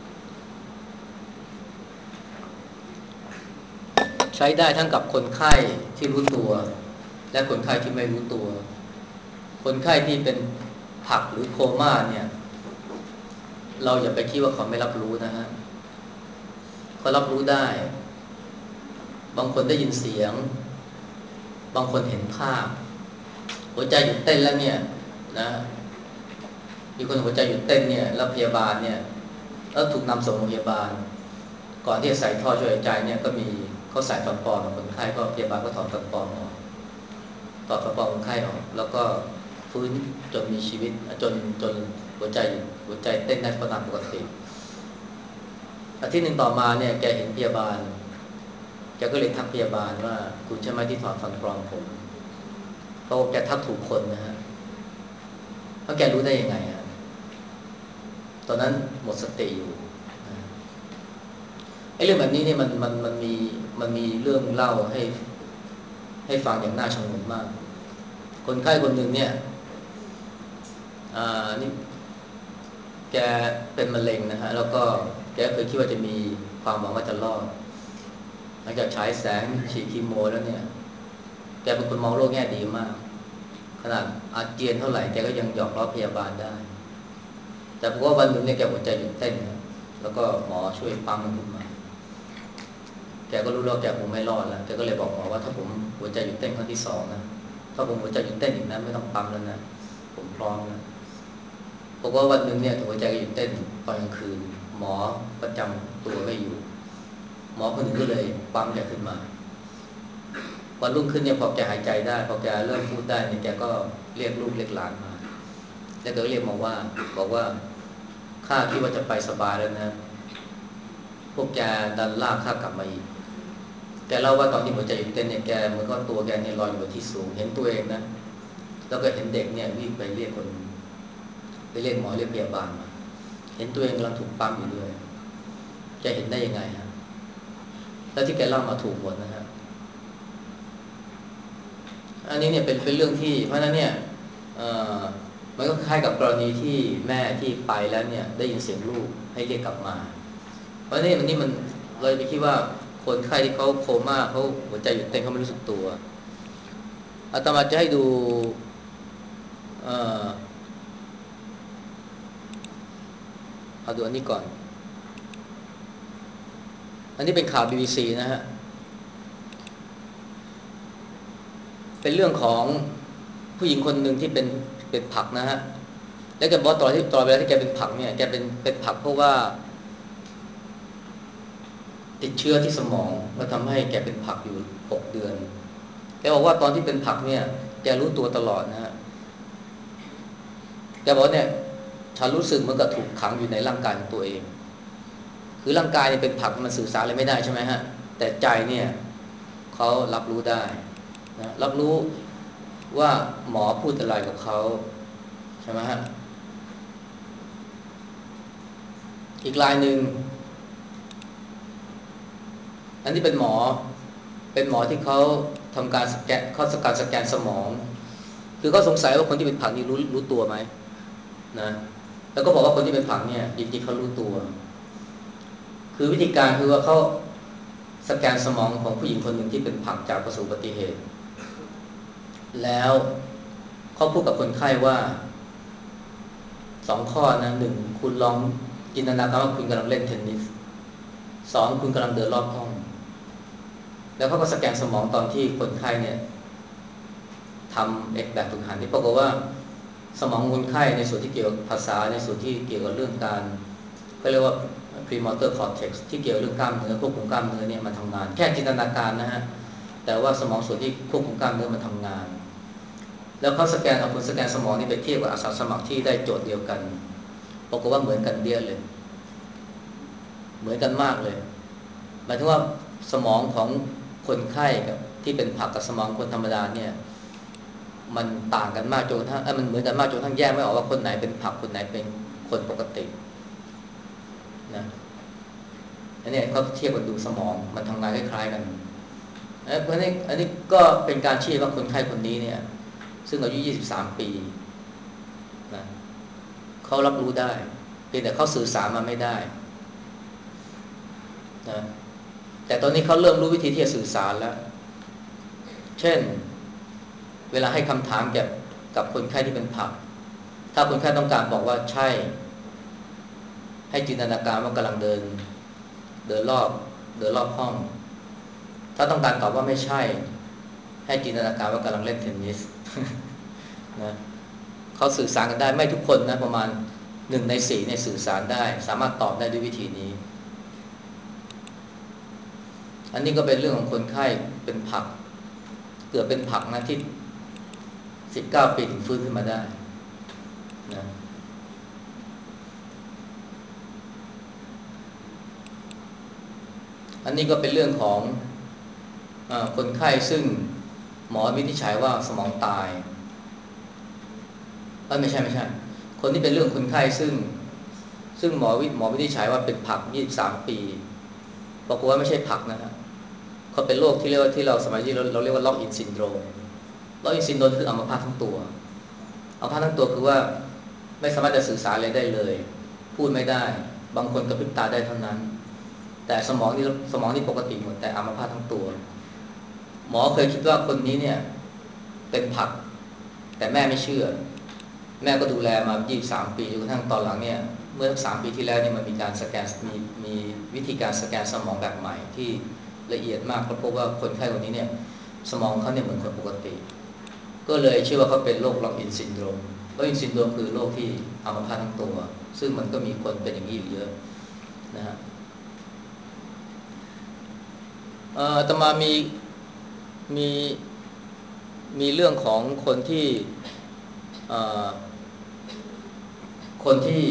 ใช้ได้ทั้งกับคนไข้ที่รู้ตัวและคนไข้ที่ไม่รู้ตัวคนไข้ที่เป็นผักหรือโคม่าเนี่ยเราอย่าไปคิดว่าเขาไม่รับรู้นะฮะเขารับรู้ได้บางคนได้ยินเสียงบางคนเห็นภาพหัวใจหยุดเต้นแล้วเนี่ยนะมีคนหัวใจหยุดเต้นเนี่ยแล้วพยาบาลเนี่ยแล้วถูกนำส่งโรงพยาบาลก่อนที่จะใส่ท่อช่วยหายใจเนี่ยก็มีเขาใส่ฟันปลอมกับคนไข้ก็พยาบาลก็ถอดฟันปลอมออกถอดฟันปลอมคนไข้ออกแล้วก็ฟื้นจนมีชีวิตจนหัวใจเต้นได้ตามปกติอาทิตย์หนึ่งต่อมาเนี่ยแกเห็นพยาบาลแกก็เลยทักพยาบาลว่าคุณใช่ไหมที่ถอดฟันปลอมผมเพราะแกทักถูกคนนะฮะแล้วแกรู้ได้ยังไงฮะตอนนั้นหมดสติอยู่ไอ้เรื่องแบบนี้เนี่ยมันมีเรื่องเล่าให้ฟังอย่างน่าชงนมากคนไข้คนหนึ่งเนี่ยนี่แกเป็นมะเร็งนะฮะแล้วก็แกเคยคิดว่าจะมีความหวังว่าจะรอดหลังจากฉายแสงฉีดคีโมแล้วเนี่ยแกเป็นคนมองโลกแง่ดีมากขนาดอาเจียนเท่าไหร่แกก็ยังหยอกล้อพยาบาลได้แต่เพราะว่าวันหนึ่งเนี่ยแกหัวใจหยุดเต้นแล้วก็หมอช่วยปั๊มมันขึ้นมาแกก็รู้แล้วแกคงไม่รอดแล้วแกก็เลยบอกหมอว่าถ้าผมหัวใจหยุดเต้นครั้งที่2นะถ้าผมหัวใจหยุดเต้นอีกนะไม่ต้องปั๊มแล้วนะผมพร้อมแล้วเพราะว่าวันหนึ่งเนี่ยหัวใจหยุดเต้นตอนกลางคืนหมอประจำตัวไม่อยู่หมอคนหนึ่งก็เลยปั๊มแกขึ้นมาวันรุ่งขึ้นเนี่ยพอแกหายใจได้พอแกเริ่มพูดได้เนี่ยแกก็เรียกลูกเรียกหลานมาแล้วก็เรียกมาว่าบอกว่าข้าคิดว่าจะไปสบายแล้วนะพวกแกดันลากข้ากลับมาอีกแกเล่าว่าตอนที่หัวใจหยุดเต้นเนี่ยแกเหมือนก็ตัวแกเนี่ยลอยอยู่บนที่สูงเห็นตัวเองนะแล้วก็เห็นเด็กเนี่ยวิ่งไปเรียกคนไปเรียกหมอเรียกพยาบาลมาเห็นตัวเองกำลังถูกปั๊มอยู่ด้วยแกเห็นได้ยังไงฮะแล้วที่แกเล่ามาถูกหมดนะฮะอันนี้เนี่ยเป็นเรื่องที่เพราะนั้นเนี่ยมันก็คล้ายกับกรณีที่แม่ที่ไปแล้วเนี่ยได้ยินเสียงลูกให้เรียกกลับมาเพราะนี่มันเราไปคิดว่าคนไข้ที่เขาโคม่าเขาหัวใจหยุดเต้นเขาไม่รู้สึกตัวอาตมาจะให้ดูเอ่อเอาดูอันนี้ก่อนอันนี้เป็นข่าว BBC นะฮะเป็นเรื่องของผู้หญิงคนหนึ่งที่เป็นผักนะฮะแล้วแกบอกตอนเวลาที่แกเป็นผักเนี่ยแกเป็นผักเพราะว่าติดเชื้อที่สมองมาทำให้แกเป็นผักอยู่6 เดือนแกบอกว่าตอนที่เป็นผักเนี่ยแกรู้ตัวตลอดนะฮะแกบอกเนี่ยฉันรู้สึกเหมือนกับถูกขังอยู่ในร่างกายของตัวเองคือร่างกายเนี่ยเป็นผักมันสื่อสารอะไรไม่ได้ใช่ไหมฮะแต่ใจเนี่ยเขารับรู้ได้นะรับรู้ว่าหมอพูดอะไรกับเขาใช่ไหมฮะอีกรายหนึ่งอันนี้เป็นหมอที่เขาทำการสแกนเขาสกัดสแกนสมองคือเขาสงสัยว่าคนที่เป็นผักนี่รู้ตัวไหมนะแล้วก็บอกว่าคนที่เป็นผักเนี่ยจริงๆเขารู้ตัวคือวิธีการคือว่าเขาสแกนสมองของผู้หญิงคนหนึ่งที่เป็นผักจากประสบอุบัติเหตุแล้วเขาพูดกับคนไข้ว่า2 ข้อนะหนึ่งคุณลองจินตนาการว่าคุณกำลังเล่นเทนนิส2คุณกำลังเดินรอบห้องแล้วเขาก็สแกนสมองตอนที่คนไข้เนี่ยทำแบบฝึกหัดที่ปรากฏว่าสมองคนไข้ในส่วนที่เกี่ยวกับภาษาในส่วนที่เกี่ยวกับเรื่องการก็เรียกว่า premotor cortex ที่เกี่ยวกับเรื่องกล้ามเนื้อควบคุมกล้ามเนื้อเนี่ยมันทำงานแค่จินตนาการนะฮะแต่ว่าสมองส่วนที่ควบคุมกล้ามเนื้อมันทำงานแล้วเขาเอาผลสแกนสมองนี่ไปเทียบกับอาสาสมัครที่ได้โจทย์เดียวกันปรากฏว่าเหมือนกันเดียเลยเหมือนกันมากเลยหมายถึงว่าสมองของคนไข้กับที่เป็นผักกับสมองคนธรรมดาเนี่ยมันต่างกันมากจนกระทั่งมันเหมือนกันมากจนกระทั่งแยกไม่ออกว่าคนไหนเป็นผักคนไหนเป็นคนปกตินะอันนี้เขาเทียบกันดูสมองมันทำงานคล้ายๆกันอันนี้ก็เป็นการชี้ว่าคนไข้คนนี้เนี่ยซึ่งอายุ23 ปีนะเขารับรู้ได้เพียงแต่เขาสื่อสารมาไม่ได้นะแต่ตอนนี้เขาเริ่มรู้วิธีที่จะสื่อสารแล้วเช่นเวลาให้คำถามกับคนไข้ที่เป็นผักถ้าคนไข้ต้องการบอกว่าใช่ให้จินตนาการว่ากำลังเดินรอบเดินรอบห้องถ้าต้องการตอบว่าไม่ใช่ให้จินตนาการว่ากำลังเล่นเทนนิสนะเขาสื่อสารกันได้ไม่ทุกคนนะประมาณ1 ใน 4เนี่ยสื่อสารได้สามารถตอบได้ด้วยวิธีนี้อันนี้ก็เป็นเรื่องของคนไข้เป็นผักเกือบเป็นผักนะที่19 ปีถึงฟื้นขึ้นมาได้นะอันนี้ก็เป็นเรื่องของคนไข้ซึ่งหมอวินิจฉัยว่าสมองตายไม่ใช่คนที่เป็นเรื่องคนไข้ซึ่งหมอวินิจฉัยว่าเป็นผัก23 ปีปรากฏว่าไม่ใช่ผักนะฮะเขาเป็นโรคที่เรียกว่าที่เราสมัยที่เราเรียกว่าล็อกอินซินโดรมล็อกอินซินโดรมคืออัมพาตทั้งตัวอัมพาตทั้งตัวคือว่าไม่สามารถจะสื่อสารอะไรได้เลยพูดไม่ได้บางคนกระพริบตาได้เท่านั้นแต่สมองนี่ปกติหมดแต่อัมพาตทั้งตัวหมอเคยคิดว่าคนนี้เนี่ยเป็นผักแต่แม่ไม่เชื่อแม่ก็ดูแลมา23 ปีจนกระทั่งตอนหลังเนี่ยเมื่อ3 ปีที่แล้วเนี่ยมันมีการสแกนมีวิธีการสแกนสมองแบบใหม่ที่ละเอียดมากเพราะพบว่าคนไข้คนนี้เนี่ยสมองเขาเนี่ยเหมือนคนปกติก็เลยเชื่อว่าเขาเป็นโรคล็อกอินซินโดรมล็อกอินซินโดรมคือโรคที่อัมพาตทั้งตัวซึ่งมันก็มีคนเป็นอย่างนี้อยู่เยอะนะฮะต่อมามีมีเรื่องของเอ่อคนที่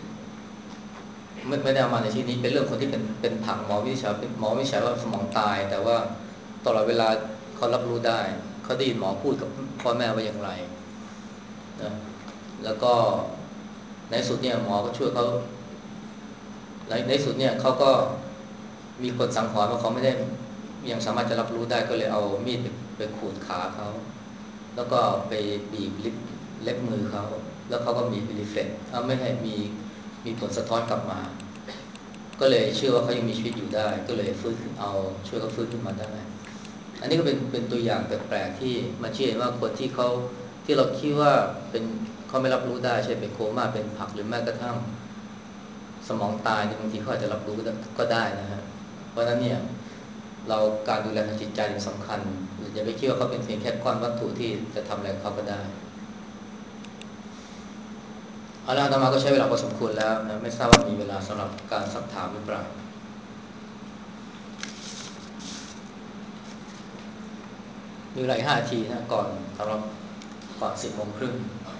ไม่ได้เอามาในที่นี้เป็นเรื่องคนที่เป็นผังหมอวิชาเป็นหมอวิชาว่าสมองตายแต่ว่าตลอดเวลาเขารับรู้ได้เขาได้ยินหมอพูดกับพ่อแม่ว่าอย่างไรนะแล้วก็ในสุดเนี่ยหมอก็ช่วยเขาในสุดเนี่ยเขาก็มีคนสังหรณ์ว่าเขาไม่ได้ยังสามารถจะรับรู้ได้ก็เลยเอามีดไปขูดขาเขาแล้วก็ไปบีบเล็บมือเขาแล้วเขาก็มีรีเฟล็กไม่ให้มีผลสะท้อนกลับมาก็เลยเชื่อว่าเขายังมีชีวิตอยู่ได้ก็เลยฟื้นเอาช่วยเขาฟื้นขึ้นมาได้อันนี้ก็เป็นตัวอย่างแปลกๆที่มาชี้เห็นว่าคนที่เขาที่เราคิดว่าเป็นเขาไม่รับรู้ได้เช่นเป็นโคม่าเป็นผักหรือแม้กระทั่งสมองตายบางทีเขาอาจจะรับรู้ก็ได้นะฮะเพราะฉะนั้นเนี่ยเราการดูแลทางจิตใจสำคัญอย่าไปคิดว่าเขาเป็นเพียงแค่ก้อนวัตถุที่จะทำอะไรเขาก็ได้เอาละอาตมาก็ใช้เวลาพอสมควรแล้วนะไม่ทราบว่ามีเวลาสำหรับการซักถามหรือเปล่ามีเวลาอีก5 นาทีนะก่อนสำหรับก่อน10 โมงครึ่ง